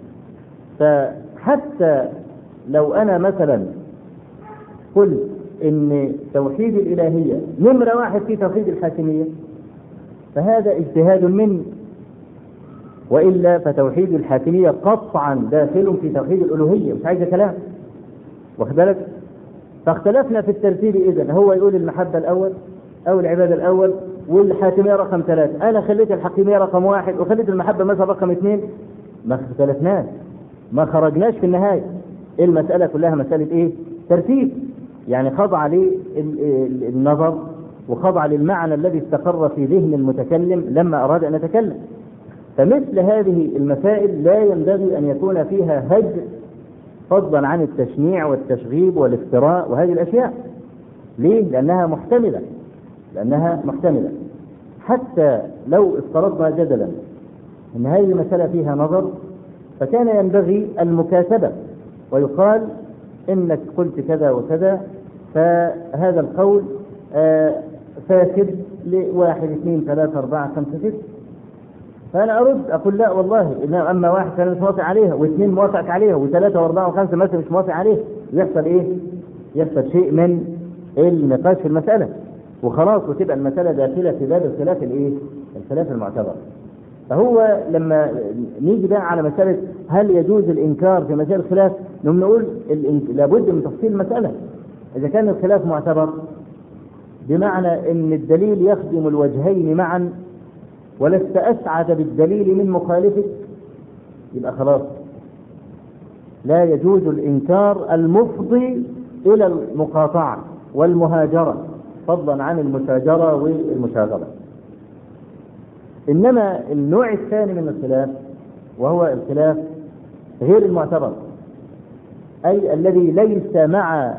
فحتى لو انا مثلا قلت ان توحيد الالهيه نمره واحد في توحيد الحاكميه فهذا اجتهاد مني، والا فتوحيد الحاكميه قطعا داخل في توحيد الالوهيه، مش عايز كلام، واخد بالك؟ فاختلفنا في الترتيب. اذا هو يقول المحبه الاول او العباده الاول والحاكميه رقم 3، انا خليت الحاكميه رقم 1 وخليت المحبه مثلا رقم 2، ما اختلفناش، ما خرجناش في النهايه. المساله كلها مساله ايه؟ ترتيب، يعني خضع للنظر وخضع للمعنى الذي استقر في ذهن المتكلم لما اراد ان يتكلم. فمثل هذه المسائل لا ينبغي ان يكون فيها هجر فضلا عن التشنيع والتشغيب والافتراء وهذه الاشياء. ليه؟ لانها محتمله. حتى لو افترضنا جدلا ان هذه المساله فيها نظر فكان ينبغي المكاتبه ويقال انك قلت كذا وكذا، فهذا القول فاسد لواحد 2 3 4 5 6. فأنا أرد أقول لا والله إنه أما 1 كان مش موافق عليها و2 موافق عليها و3 و4 و5 مثلا مش موافق عليها، يحصل إيه؟ يحصل شيء من النقاش في المسألة وخلاص، وتبقى المسألة داخلة في باب الخلاف الإيه؟ الخلاف المعتبر. فهو لما نيجي بقى على مسألة هل يجوز الإنكار في مسائل الخلاف، نقول لابد من تفصيل المسألة. إذا كان الخلاف معتبر بمعنى أن الدليل يخدم الوجهين معا ولست أسعد بالدليل من مخالفك، يبقى خلاص لا يجوز الإنكار المفضي إلى المقاطعة والمهاجرة فضلا عن المشاجرة والمشاغرة. إنما النوع الثاني من الخلاف وهو الخلاف غير المعتبر، أي الذي ليس مع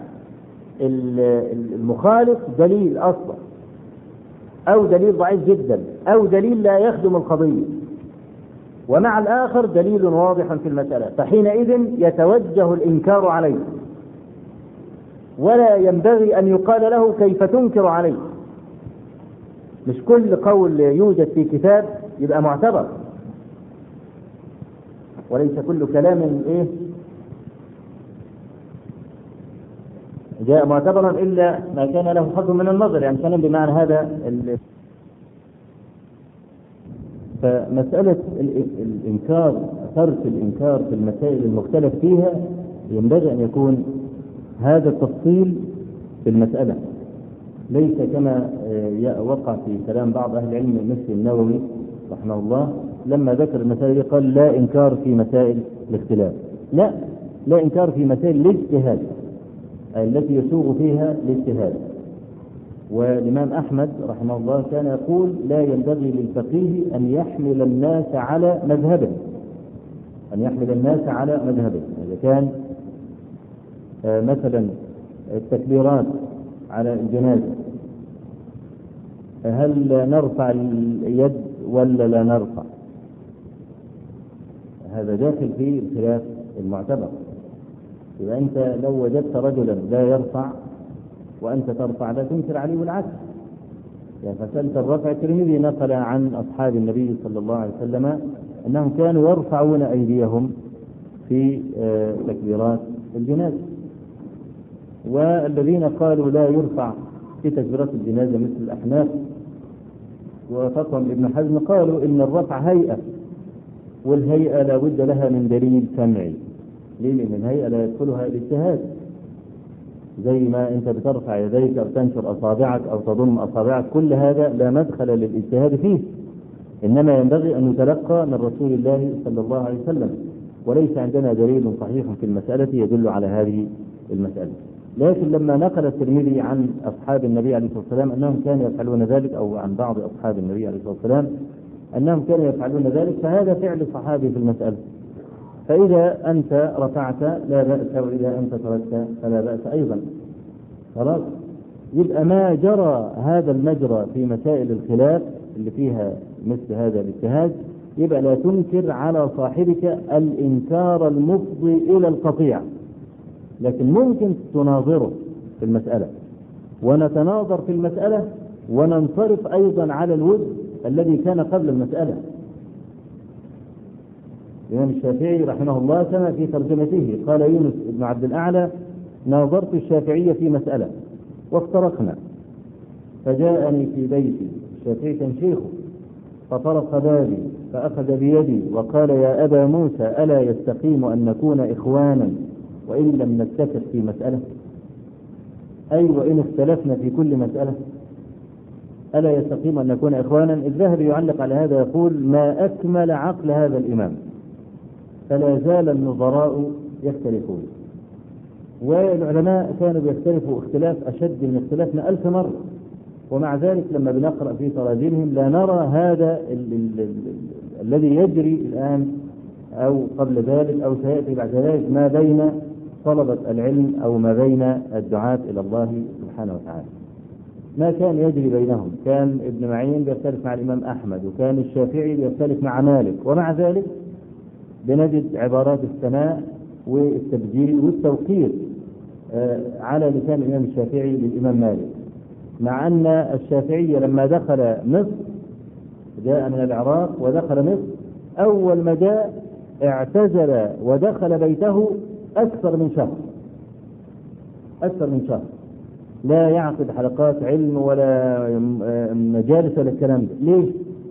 المخالف دليل أصلا أو دليل ضعيف جدا أو دليل لا يخدم القضية، ومع الآخر دليل واضح في المسألة، فحينئذ يتوجه الإنكار عليه ولا ينبغي أن يقال له كيف تنكر عليه. مش كل قول يوجد في كتاب يبقى معتبر، وليس كل كلام إيه جاء معتبرا إلا ما كان له حظ من النظر، يعني كان بمعنى هذا فمسألة الإنكار، ترك الإنكار في المسائل المختلف فيها ينبغي أن يكون هذا التفصيل في المسألة، ليس كما وقع في كلام بعض أهل العلم مثل النووي رحمه الله لما ذكر المسائل قال لا إنكار في مسائل الاختلاف. لا إنكار في مسائل الاجتهاد التي يسوغ فيها الاجتهاد. والإمام أحمد رحمه الله كان يقول لا ينبغي للفقيه أن يحمل الناس على مذهبه، إذا كان مثلا التكبيرات على الجنازة، هل نرفع اليد ولا لا نرفع؟ هذا داخل في الخلاف المعتبر. إذا أنت لو وجدت رجلا لا يرفع وأنت ترفع لا تنكر عليه والعكس. يعني مسألة الرفع الترمذي نقل عن أصحاب النبي صلى الله عليه وسلم أنهم كانوا يرفعون أيديهم في تكبيرات الجنازة، والذين قالوا لا يرفع في تكبيرات الجنازة مثل الأحناف وفقهم ابن حزم قالوا إن الرفع هيئة، والهيئة لا بد لها من دليل سمعي. ليه؟ لأن الهيئة لا يدخلها الاجتهاد، زي ما أنت بترفع يديك أو تنشر أصابعك أو تضم أصابعك، كل هذا لا مدخل للاجتهاد فيه، إنما ينبغي أن يتلقى من رسول الله صلى الله عليه وسلم، وليس عندنا دليل صحيح في المسألة يدل على هذه المسألة. لكن لما نقل الترمذي عن أصحاب النبي عليه الصلاة والسلام أنهم كانوا يفعلون ذلك، أو عن بعض أصحاب النبي عليه الصلاة والسلام أنهم كانوا يفعلون ذلك، فهذا فعل صحابي في المسألة. فإذا أنت رفعت لا بأس، وإذا أنت تركت فلا بأس أيضا. خلاص، يبقى ما جرى هذا المجرى في مسائل الخلاف اللي فيها مثل هذا الاجتهاد، يبقى لا تنكر على صاحبك الإنكار المفضي إلى القطيع، لكن ممكن تناظره في المسألة ونتناظر في المسألة وننصرف أيضا على الود الذي كان قبل المسألة. الإمام الشافعي رحمه الله كما في ترجمته قال يونس بن عبد الأعلى: ناظرت الشافعية في مسألة وافترقنا، فجاءني في بيتي، الشافعي كان شيخه، فطرق بابي فأخذ بيدي وقال: يا أبا موسى، ألا يستقيم أن نكون إخوانا وإن لم نتفق في مسألة؟ أي وإن اختلفنا في كل مسألة، ألا يستقيم أن نكون إخوانا؟ الذهبي يعلق على هذا يقول: ما أكمل عقل هذا الإمام، فلا زال النظراء يختلفون. والعلماء كانوا بيختلفوا اختلاف أشد من اختلافنا 1000 مرة، ومع ذلك لما بنقرأ في تراجمهم لا نرى هذا الذي يجري الآن أو قبل ذلك أو سيأتي بعد ذلك ما بين طلبة العلم أو ما بين الدعاة إلى الله سبحانه وتعالى. ما كان يجري بينهم، كان ابن معين بيختلف مع الإمام أحمد، وكان الشافعي بيختلف مع مالك، ومع ذلك بنجد عبارات الثناء والتبجيل والتوقير على لسان الإمام الشافعي للإمام مالك، مع أن الشافعي لما دخل مصر، جاء من العراق ودخل مصر، أول ما جاء اعتزل ودخل بيته أكثر من شهر، لا يعقد حلقات علم ولا مجالس ولا الكلام ده. ليه؟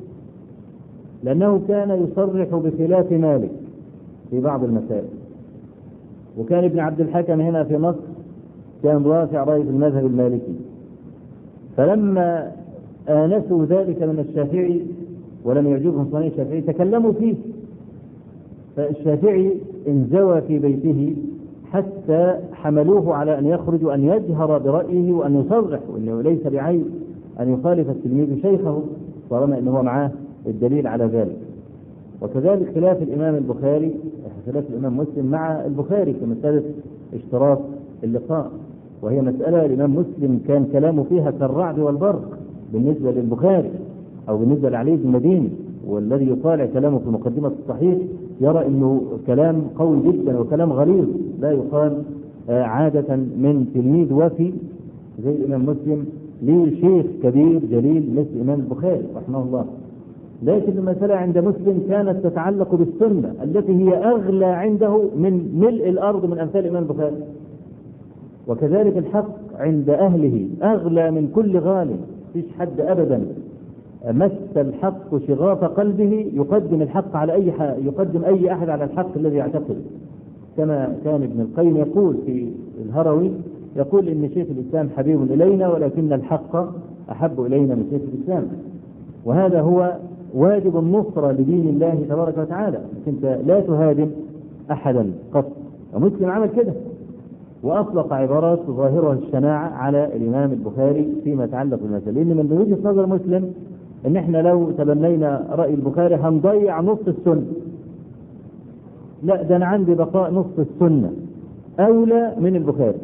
لأنه كان يصرح بخلاف مالك في بعض المسائل، وكان ابن عبد الحكم هنا في مصر كان رافع راية المذهب المالكي، فلما آنسوا ذلك من الشافعي ولم يعجبهم صنيع الشافعي تكلموا فيه، فالشافعي انزوى في بيته حتى حملوه على أن يخرج وأن يجهر برأيه وأن يصرح، وأنه ليس بعيب أن يخالف التلميذ شيخه طالما أنه معه الدليل على ذلك. وكذلك خلاف الإمام البخاري، خلاف الإمام مسلم مع البخاري في مسألة اشتراط اللقاء، وهي مسألة الإمام مسلم كان كلامه فيها كالرعد والبرق بالنسبة للبخاري أو بالنسبة لعلي بن المديني، والذي يطالع كلامه في مقدمة الصحيح يرى أنه كلام قوي جدا وكلام غليظ لا يقال عادة من تلميذ وفي زي الإمام مسلم لشيخ كبير جليل مثل الإمام البخاري رحمه الله. لكن المسألة عند مسلم كانت تتعلق بالسنة التي هي أغلى عنده من ملء الأرض من أمثال الإمام البخاري، وكذلك الحق عند أهله أغلى من كل غالي. فيش حد أبدا مس الحق شغاف قلبه يقدم الحق على يقدم أي أحد على الحق الذي يعتقد، كما كان ابن القيم يقول في الهروي، يقول إن شيخ الإسلام حبيب إلينا ولكن الحق أحب إلينا من شيخ الإسلام. وهذا هو واجب النصرة لدين الله تبارك وتعالى، أنت لا تهادم أحدا قط. ومسلم عمل كده وأطلق عبارات ظاهرها الشناعة على الإمام البخاري فيما يتعلق بالمسألة، لأن من وجهة نظر مسلم إن إحنا لو تبنينا رأي البخاري هنضيع نص السنة. لا، ده أنا عندي بقاء نص السنة،
أولى من البخاري،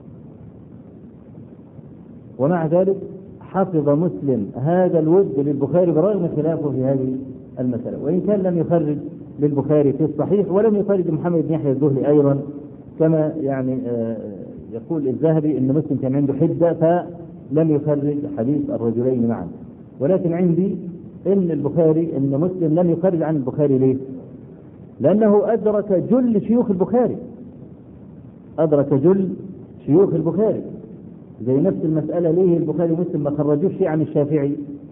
ومع ذلك حفظ مسلم هذا الود للبخاري برغم خلافه في هذه المسألة، وإن كان لم يخرج للبخاري في الصحيح ولم يخرج محمد بن يحيى الذهلي أيضا، كما يعني يقول الذهبي إن مسلم كان عنده حدة فلم يخرج حديث الرجلين معا. ولكن عندي إن البخاري إن مسلم لم يخرج عن البخاري. ليه؟ لأنه أدرك جل شيوخ البخاري، أدرك جل شيوخ البخاري. زي نفس المسألة، ليه البخاري ومسلم ما خرجوش شيء عن الشافعي؟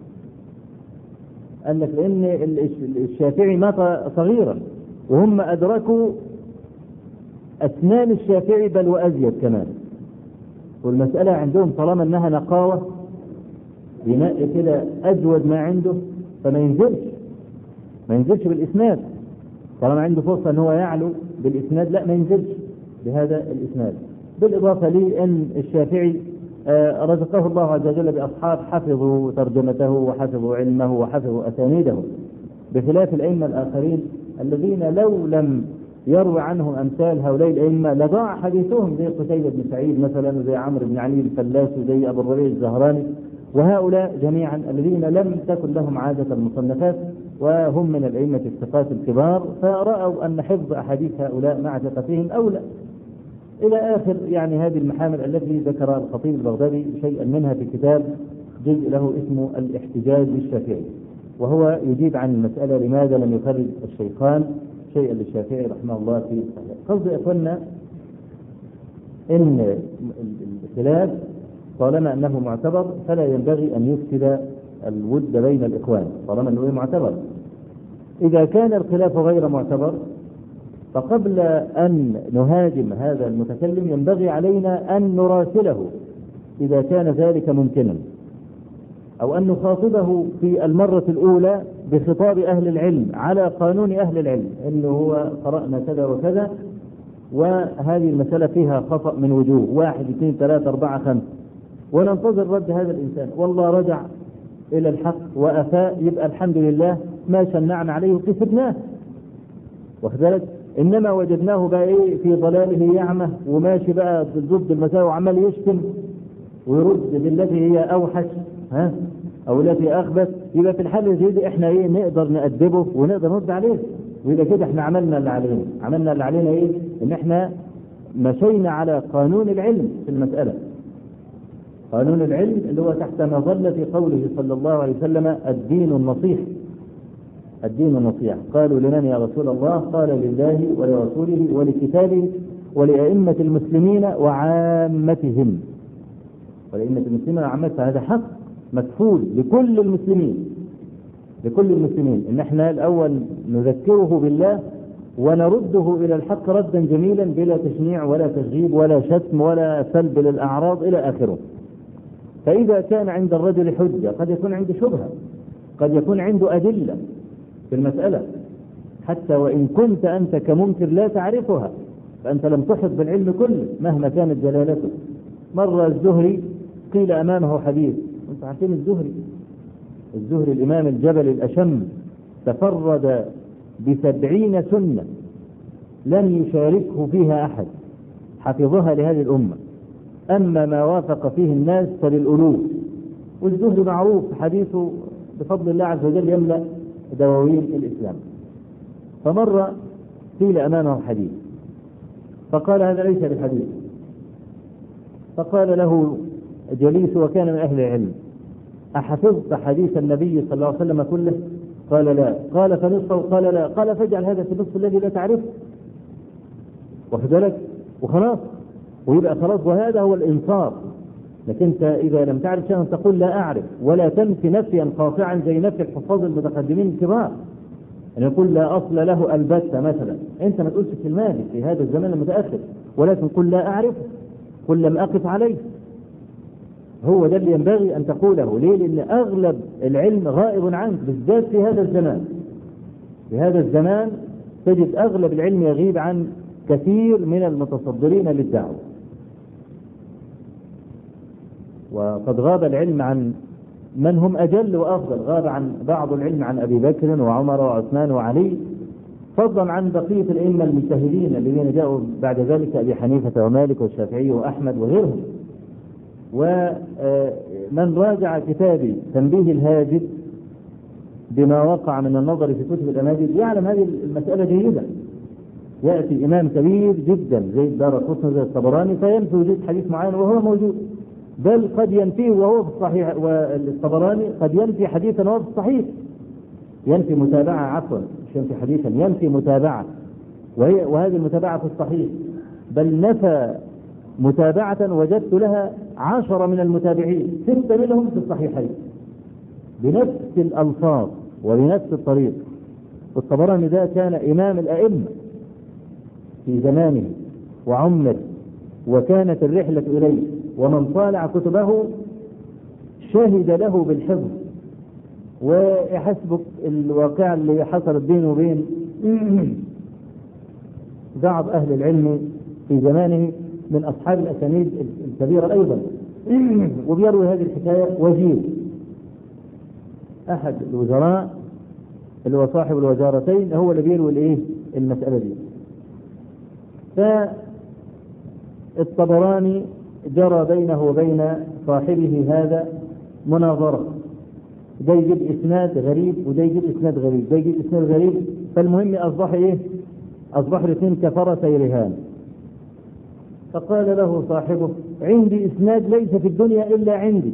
قال لك لأن الشافعي مات صغيرا، وهم أدركوا أسنان الشافعي بل وأزيد كمان. والمسألة عندهم طالما أنها نقاوة ينقي كده أجود ما عنده، فما ينزلش بالإسناد. طالما عنده فرصة أنه يعلو بالإسناد، لا ما ينزلش بهذا الإسناد. بالإضافة لي أن الشافعي رزقه الله عز وجل بأصحاب حفظوا ترجمته وحفظوا علمه وحفظوا أسانيده، بخلاف الأئمة الآخرين الذين لو لم يروي عنهم أمثال هؤلاء الأئمة لضاع حديثهم، زي قتيبة بن سعيد مثلا، وزي عمرو بن علي الفلاس، وزي أبو الربيع الزهراني، وهؤلاء جميعا الذين لم تكن لهم عادة المصنفات وهم من الأئمة الثقات الكبار، فرأوا أن حفظ أحاديث هؤلاء مع ثقتهم أولى. إلى آخر يعني هذه المحامل التي ذكر الخطيب البغدادي شيئا منها في كتاب جزء له اسمه الاحتجاج للشافعي، وهو يجيب عن المسألة لماذا لم يخرج الشيخان شيئا للشافعي رحمه الله في الصحيح. قصد أخوانا إن الخلاف طالما أنه معتبر فلا ينبغي أن يفسد الود بين الإخوان، طالما أنه معتبر. إذا كان الخلاف غير معتبر فقبل أن نهاجم هذا المتكلم ينبغي علينا أن نراسله إذا كان ذلك ممكنا، أو أن نخاطبه في المرة الأولى بخطاب أهل العلم على قانون أهل العلم، إنه هو قرأنا كذا وكذا وهذه المسألة فيها خطأ من وجوه 1 2 3 4 5، وننتظر رد هذا الإنسان. والله رجع إلى الحق وأفاء، يبقى الحمد لله ما شنعنا عليه وكسبناه، واخد بالك؟ إنما وجدناه بقى إيه في ضلاله يعمى وماشي بقى ضد المساوي وعمال يشتم ويرد بالتي هي أوحش أو التي أخبث، يبقى في الحالة زي دي إحنا إيه نقدر نأدبه ونقدر نرد عليه، وإذا كده إحنا عملنا اللي علينا إيه؟ إن إحنا مشينا على قانون العلم في المسألة. قانون العلم اللي هو تحت مظلة قوله صلى الله عليه وسلم الدين النصيحة. الدين النصيحة. قالوا لمن يا رسول الله؟ قال لله ولرسوله ولكتابه ولأئمة المسلمين وعامتهم. ولأئمة المسلمين وعامتهم، هذا حق مكفول لكل المسلمين، لكل المسلمين، إن احنا الأول نذكره بالله ونرده إلى الحق ردا جميلا بلا تشنيع ولا تشغيب ولا شتم ولا سلب للأعراض إلى آخره. فإذا كان عند الرجل حجة، قد يكون عنده شبهة، قد يكون عنده أدلة في المسألة، حتى وإن كنت أنت كمنكر لا تعرفها، فأنت لم تحط بالعلم كله مهما كانت جلالته. مرة الزهري قيل أمامه حديث، أنت عارفين الزهري الإمام الجبل الأشم تفرد ب70 سنة لم يشاركه فيها أحد، حفظها لهذه الأمة، أما ما وافق فيه الناس فللألوف. والزهري معروف حديثه بفضل الله عز وجل يملأ دواوين الإسلام. فمرة قيل أمامه حديث فقال هذا ليس بحديث، فقال له جليس وكان من أهل العلم أحفظت حديث النبي صلى الله عليه وسلم كله؟ قال لا. قال فنصفه؟ قال لا. قال فاجعل هذا في النصف الذي لا تعرفه، واخد بالك؟ وخلاص، ويبقى خلاص، وهذا هو الإنصاف. لكن انت إذا لم تعرف شيئا تقول لا أعرف، ولا تنفي نفيا قاطعا زي نفي الحفاظ المتقدمين الكبار، أن يقول لا أصل له البتة مثلا. أنت ما تقولش في الماضي في هذا الزمان المتأخر، ولكن قل لا أعرف، قل لم أقف عليه. هو ده اللي ينبغي أن تقوله. ليه؟ لأن أغلب العلم غائب عنك، بالذات في هذا الزمان. في هذا الزمان تجد أغلب العلم يغيب عن كثير من المتصدرين للدعوة، وقد غاب العلم عن من هم أجل وأفضل. غاب عن بعض العلم عن أبي بكر وعمر وعثمان وعلي، فضلا عن بقية الأئمة المجتهدين الذين جاءوا بعد ذلك أبي حنيفة ومالك والشافعي وأحمد وغيرهم. ومن راجع كتابي تنبيه الهاجد بما وقع من النظر في كتب الأماجد يعلم هذه المسألة جيدة. يأتي إمام كبير جدا زي الدارقطني زي الطبراني فينفي وجود حديث معين وهو موجود، بل قد ينفيه وهو في الصحيح، والطبراني قد ينفي حديثا وهو في الصحيح، ينفي متابعة، عفوا مش ينفي حديثا، ينفي متابعة وهذه المتابعة في الصحيح، بل نفى متابعة وجدت لها 10 من المتابعين 6 منهم في الصحيحين بنفس الألفاظ وبنفس الطريق. والطبراني ده كان إمام الأئمة في زمانه وعمره، وكانت الرحلة إليه، ومن طالع كتبه شهد له بالحفظ. ويحسبك الواقع اللي حصلت بينه وبين بعض أهل العلم في زمانه من أصحاب الأسانيد الكبيرة أيضا، وبيروي هذه الحكاية وزير أحد الوزراء اللي هو صاحب الوزارتين هو اللي بيروي المسألة دي. فالطبراني جرى بينه وبين صاحبه هذا مناظرة، ده يجيب إسناد غريب وده يجيب إسناد غريب، ده يجيب إسناد غريب، فالمهم أصبح الاثنين كفرسي رهان. فقال له صاحبه: عندي إسناد ليس في الدنيا إلا عندي.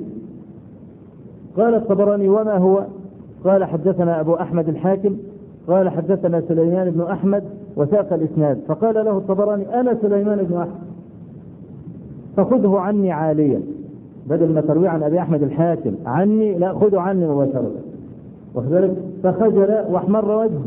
قال الطبراني: وما هو؟ قال: حدثنا أبو أحمد الحاكم قال حدثنا سليمان بن أحمد، وساق الإسناد. فقال له الطبراني: أنا سليمان بن أحمد فخذه عني عاليا، بدل ما تروي عن أبي أحمد الحاكم عني، لا خذه عني مباشرة. وخذلك فخجل واحمر وجهه.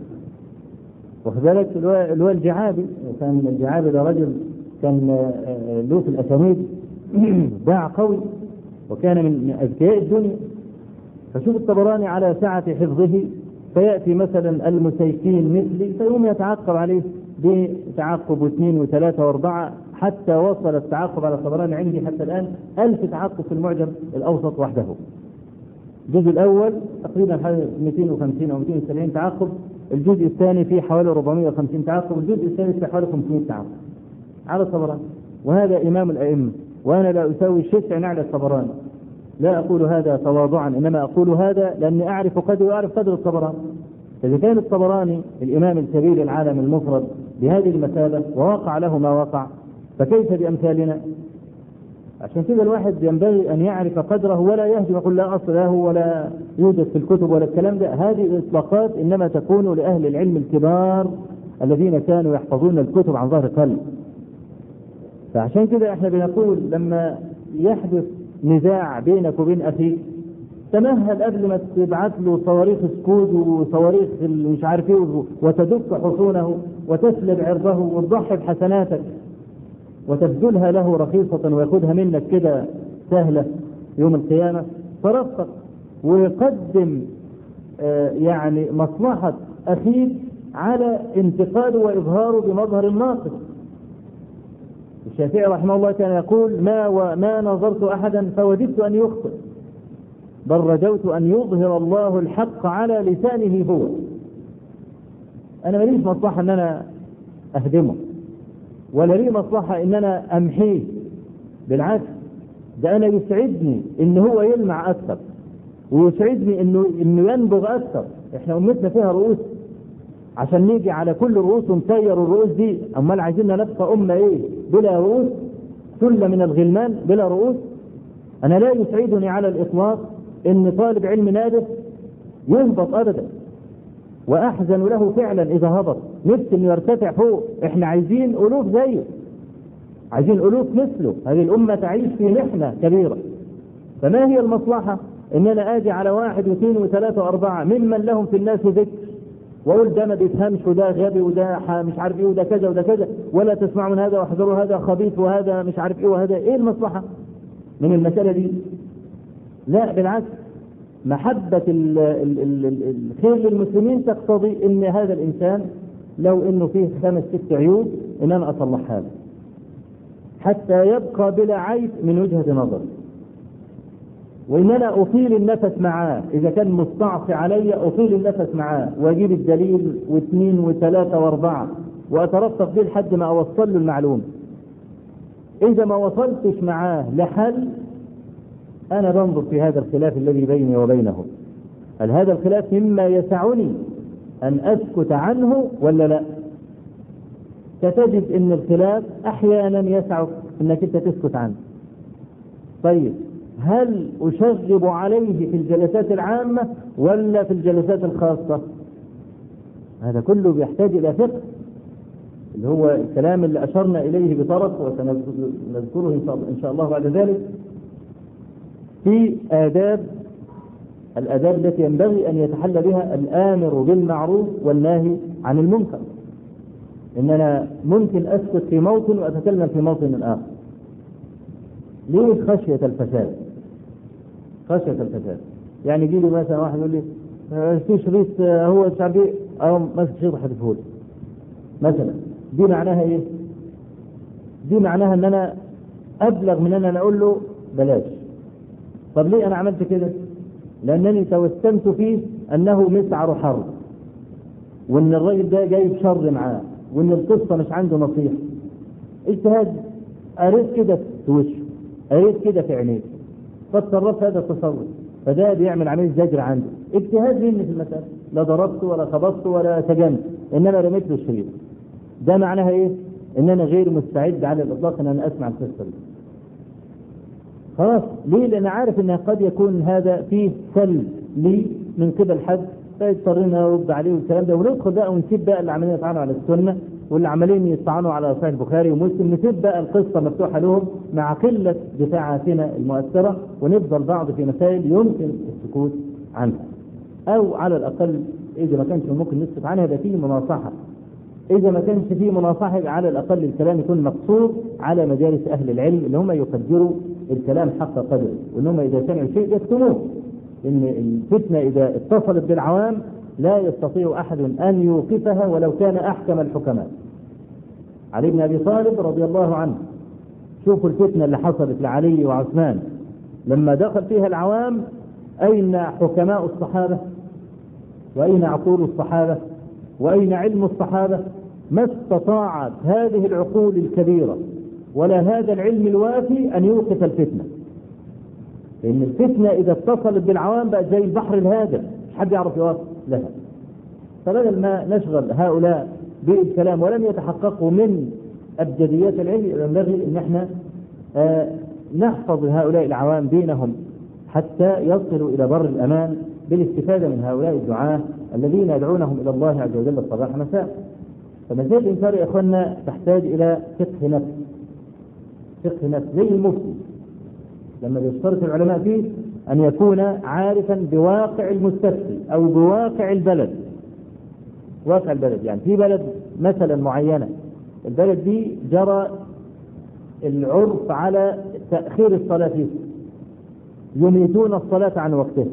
وخذلك اللي هو الجعابي، كان الجعابي ده رجل كان له في الأسانيد باع قوي وكان من أذكياء الدنيا. فشوف الطبراني على سعة حفظه، فيأتي مثلا المسيكين مثلي فيقوم يتعقب عليه بتعقب 2 و3 و4 حتى وصل التعقب على الطبراني عندي حتى الآن 1000 تعقب في المعجم الأوسط وحده. الجزء الأول تقريبا حوالي 250 أو 270 تعقب، الجزء الثاني فيه حوالي 450 تعقب، الجزء الثالث فيه حوالي 500 تعقب على الطبراني. وهذا إمام الأئمة، وأنا لا أساوي شسع نعل الطبراني، لا أقول هذا تواضعا، إنما أقول هذا لأني أعرف قدر وأعرف قدر الطبراني. إذا كان الطبراني الإمام الكبير العالم المفرد بهذه المثابة ووقع له ما وقع، فكيف بأمثالنا؟ عشان كده الواحد ينبغي أن يعرف قدره ولا يهجم يقول لا أصل له ولا يوجد في الكتب ولا الكلام ده. هذه الإطلاقات إنما تكون لأهل العلم الكبار الذين كانوا يحفظون الكتب عن ظهر قلب. فعشان كده احنا بنقول لما يحدث نزاع بينك وبين أخيك، تمهل قبل ما تبعث له صواريخ سكود وصواريخ مش عارف ايه وتدك حصونه وتسلب عرضه وتضحي بحسناتك وتبذلها له رخيصة ويأخذها منك كده سهلة يوم القيامة. فرفق ويقدم يعني مصلحة أخيك على انتقاده وإظهاره بمظهر الناقص. الشافعي رحمه الله كان يقول: ما نظرت أحدا فوددت أن يخطئ، بل رجوت أن يظهر الله الحق على لسانه هو. أنا ماليش مصلحة أن أنا أهدمه، ولا لي مصلحة أن أنا أمحيه، بالعكس ده أنا يسعدني أن هو يلمع أكثر، ويسعدني أنه ينبغ أكثر. إحنا أمتنا فيها رؤوس، عشان نيجي على كل الرؤوس ونسير الرؤوس دي، أمال عايزيننا نبقى أمة إيه بلا رؤوس؟ سلة من الغلمان بلا رؤوس. أنا لا يسعدني على الإطلاق أن طالب علم نادر يهبط أبدا، وأحزن له فعلا إذا هبط، نفسه أنه يرتفع فوق. إحنا عايزين ألوف زيه، عايزين ألوف مثله. هذه الأمة تعيش في محنة كبيرة. فما هي المصلحة أن أنا آجي على 1 و2 و3 و4 ممن لهم في الناس ذكر وأقول ده ما بيفهمش وده غبي وده مش عارف إيه وده كذا وده كذا، ولا تسمعوا من هذا واحذروا هذا خبيث وهذا مش عارف إيه وهذا إيه المصلحة من المسألة دي؟ لا، بالعكس، محبة الخير للمسلمين تقتضي ان هذا الانسان لو انه فيه 5 6 عيوب ان انا اصلح هذا حتى يبقى بلا عيب من وجهة نظر. وإن أنا أطيل النفس معاه، إذا كان مستعصي علي أطيل النفس معاه وأجيب الدليل واثنين وثلاثة واربعة وأترفق به لحد ما أوصل له المعلومة. إذا ما وصلتش معاه لحل، أنا بنظر في هذا الخلاف الذي بيني وبينه، هل هذا الخلاف مما يسعني أن أسكت عنه ولا لا؟ ستجد أن الخلاف أحيانا يسعك أنك أنت تسكت عنه. طيب هل أشغب عليه في الجلسات العامة ولا في الجلسات الخاصة؟ هذا كله بيحتاج إلى فقه، اللي هو الكلام اللي أشرنا إليه بطرف وسنذكره إن شاء الله بعد ذلك في الآداب التي ينبغي أن يتحلى بها الآمر بالمعروف والناهي عن المنكر. إننا ممكن أسكت في موطن وأتكلم في موطن آخر. ليه؟ خشية الفساد. خشية الفساد. يعني يجي لي مثلا واحد يقول لي في شريط هو مش عارف ايه، أو ماسك شريط حدفهولي مثلا، دي معناها إيه؟ دي معناها إن أنا أبلغ من أن أنا أقول له بلاش. طب ليه أنا عملت كده؟ لأنني توسمت فيه أنه مسعر حرب، وأن الراجل ده جاي بشر معاه، وأن القصة مش عنده نصيحة. اجتهاد، قريت كده في وشه، قريت كده في عينيه، فتصرفت هذا التصرف، فده بيعمل عملية زجر عنده. اجتهاد مني في المسألة، لا ضربته ولا خبطته ولا سجنت، إنما رميت له الشريط. ده معناها إيه؟ إن أنا غير مستعد على الإطلاق إن أنا أسمع القصة دي. خلاص. ليه؟ لأن عارف أن قد يكون هذا فيه سلب لي من قبل حد، فيضطرنا نرد عليه والكلام ده، وندخل بقى ونسيب بقى اللي عمالين يطعنوا على السنة واللي عمالين يطعنوا على صحيح البخاري ومسلم، نسيب بقى القصة مفتوحة لهم مع قلة دفاعاتنا المؤثرة، ونفضل بعض في مسائل يمكن السكوت عنها، أو على الأقل إذا ما كانش ممكن نسكت عنها يبقى فيه مناصحة. إذا ما كانش فيه مناصحة على الأقل الكلام يكون مقصور على مجالس أهل العلم اللي هم يقدروا الكلام حق قدره، وإنهم إذا سمعوا شيء يكتموه. إن الفتنة إذا اتصلت بالعوام لا يستطيع أحد أن يوقفها ولو كان أحكم الحكماء. علي بن أبي طالب رضي الله عنه، شوفوا الفتنة اللي حصلت لعلي وعثمان لما دخل فيها العوام، أين حكماء الصحابة؟ وأين عقول الصحابة؟ وأين علم الصحابة؟ ما استطاعت هذه العقول الكبيرة ولا هذا العلم الوافي أن يوقف الفتنة. لأن الفتنة إذا اتصلت بالعوام بقت زي البحر الهادئ، مش حد يعرف يوقف لها. فبدل ما نشغل هؤلاء بالكلام ولم يتحققوا من أبجديات العلم، ينبغي أن احنا نحفظ هؤلاء العوام دينهم حتى يصلوا إلى بر الأمان بالاستفادة من هؤلاء الدعاة الذين يدعونهم إلى الله عز وجل الصباح مساء. فمسألة الإنكار يا إخواننا تحتاج إلى فقه نفس. فقه نفس زي المفتي لما بيشترط العلماء فيه أن يكون عارفا بواقع المستفتي أو بواقع البلد. واقع البلد يعني في بلد مثلا معينة، البلد دي جرى العرف على تأخير الصلاة فيه، يميتون الصلاة عن وقتها،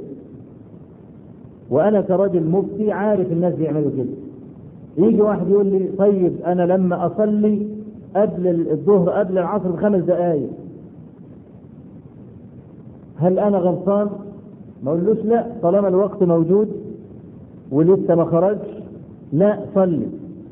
وأنا كرجل مفتي عارف الناس بيعملوا كده. يجي واحد يقول لي طيب أنا لما أصلي قبل الظهر قبل العصر ب5 دقائق، هل أنا غلطان؟ ما أقولوش لا، طالما الوقت موجود ولسه ما خرجش لا صلي.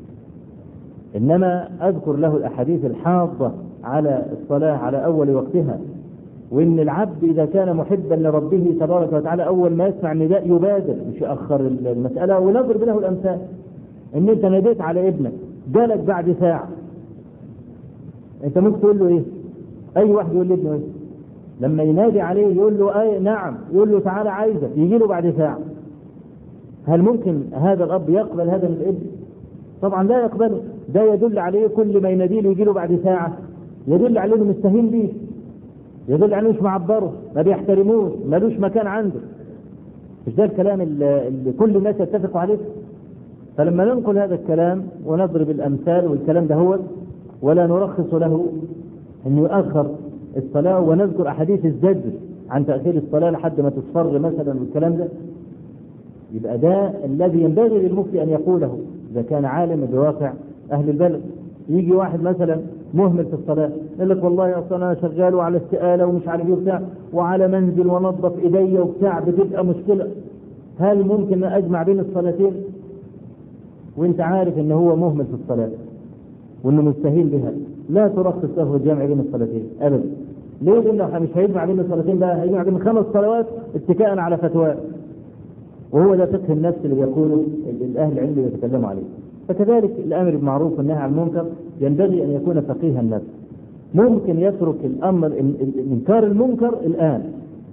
إنما أذكر له الأحاديث الحاضة على الصلاة على أول وقتها، وإن العبد إذا كان محبا لربه تبارك وتعالى أول ما يسمع النداء يبادر، مش يأخر المسألة. ونضرب له الأمثال، إن أنت ناديت على ابنك جالك بعد ساعة، أنت ممكن تقول له إيه؟ أي واحد يقول لابنه إيه؟ لما ينادي عليه يقول له أي نعم، يقول له تعالى عايزك، يجي له بعد ساعة. هل ممكن هذا الأب يقبل هذا من الابن؟ طبعا لا يقبله. ده يدل عليه كل ما يناديه يجي له بعد ساعة يدل عليه انه مستهين بيه، يدل عليه مش معبره، ما بيحترموش، ملوش مكان عنده. مش ده الكلام اللي كل الناس يتفقوا عليه؟ فلما ننقل هذا الكلام ونضرب الأمثال والكلام ده هو، ولا نرخص له انه يؤخر الصلاة، ونذكر أحاديث الزجر عن تأخير الصلاة لحد ما تصفر مثلا والكلام ده، يبقى ده الذي ينبغي للمفتي أن يقوله إذا كان عالم بواقع أهل البلد. يجي واحد مثلا مهمل في الصلاة، يقول لك والله أصلا أنا شغال وعلى استقالة ومش عارف إيه وبتاع وعلى منزل ونظف إيديا وبتاع، بتبقى مشكلة. هل ممكن أجمع بين الصلاتين وأنت عارف إن هو مهمل في الصلاة وإنه مستهين بها؟ لا ترخص له الجمع بين الصلاتين أبدا. ليه؟ لأنه مش هيجمع بين الصلاتين، بقى هيجمع بين 5 صلوات اتكاء على فتوى، وهو ده فقه النفس اللي بيقوله الأهل العلم اللي يتكلموا عليه. فكذلك الأمر بالمعروف والنهي عن المنكر ينبغي أن يكون فقيه النفس. ممكن يترك الأمر إنكار المنكر الآن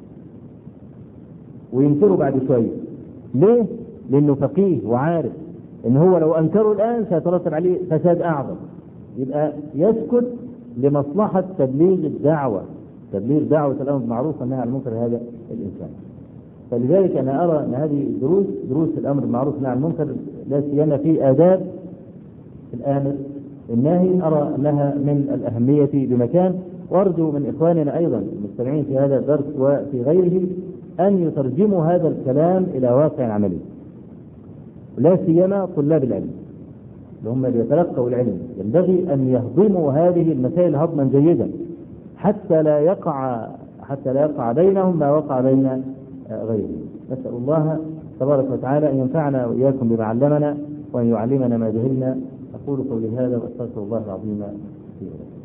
وينكره بعد شوية. ليه؟ لأنه فقيه وعارف إن هو لو أنكره الآن سيترتب عليه فساد أعظم، يبقى يسكت لمصلحة تبليغ الدعوة، تبليغ دعوة الأمر بالمعروف والنهي عن المنكر هذا الإنسان. فلذلك أنا أرى أن هذه دروس الأمر بالمعروف والنهي عن المنكر لا سيما في آداب الآمر الناهي، أرى أنها من الأهمية بمكان. وأرجو من إخواننا أيضا المستمعين في هذا الدرس وفي غيره أن يترجموا هذا الكلام إلى واقع عملي، لا سيما طلاب العلم اللي هم يتلقوا العلم، ينبغي أن يهضموا هذه المسائل هضما جيدا حتى لا يقع بينهم ما وقع بين غيرهم. نسأل الله تبارك وتعالى أن ينفعنا وإياكم بما علمنا وأن يعلمنا ما جهلنا. أقول قولي هذا وأستغفر الله العظيم لي ولكم.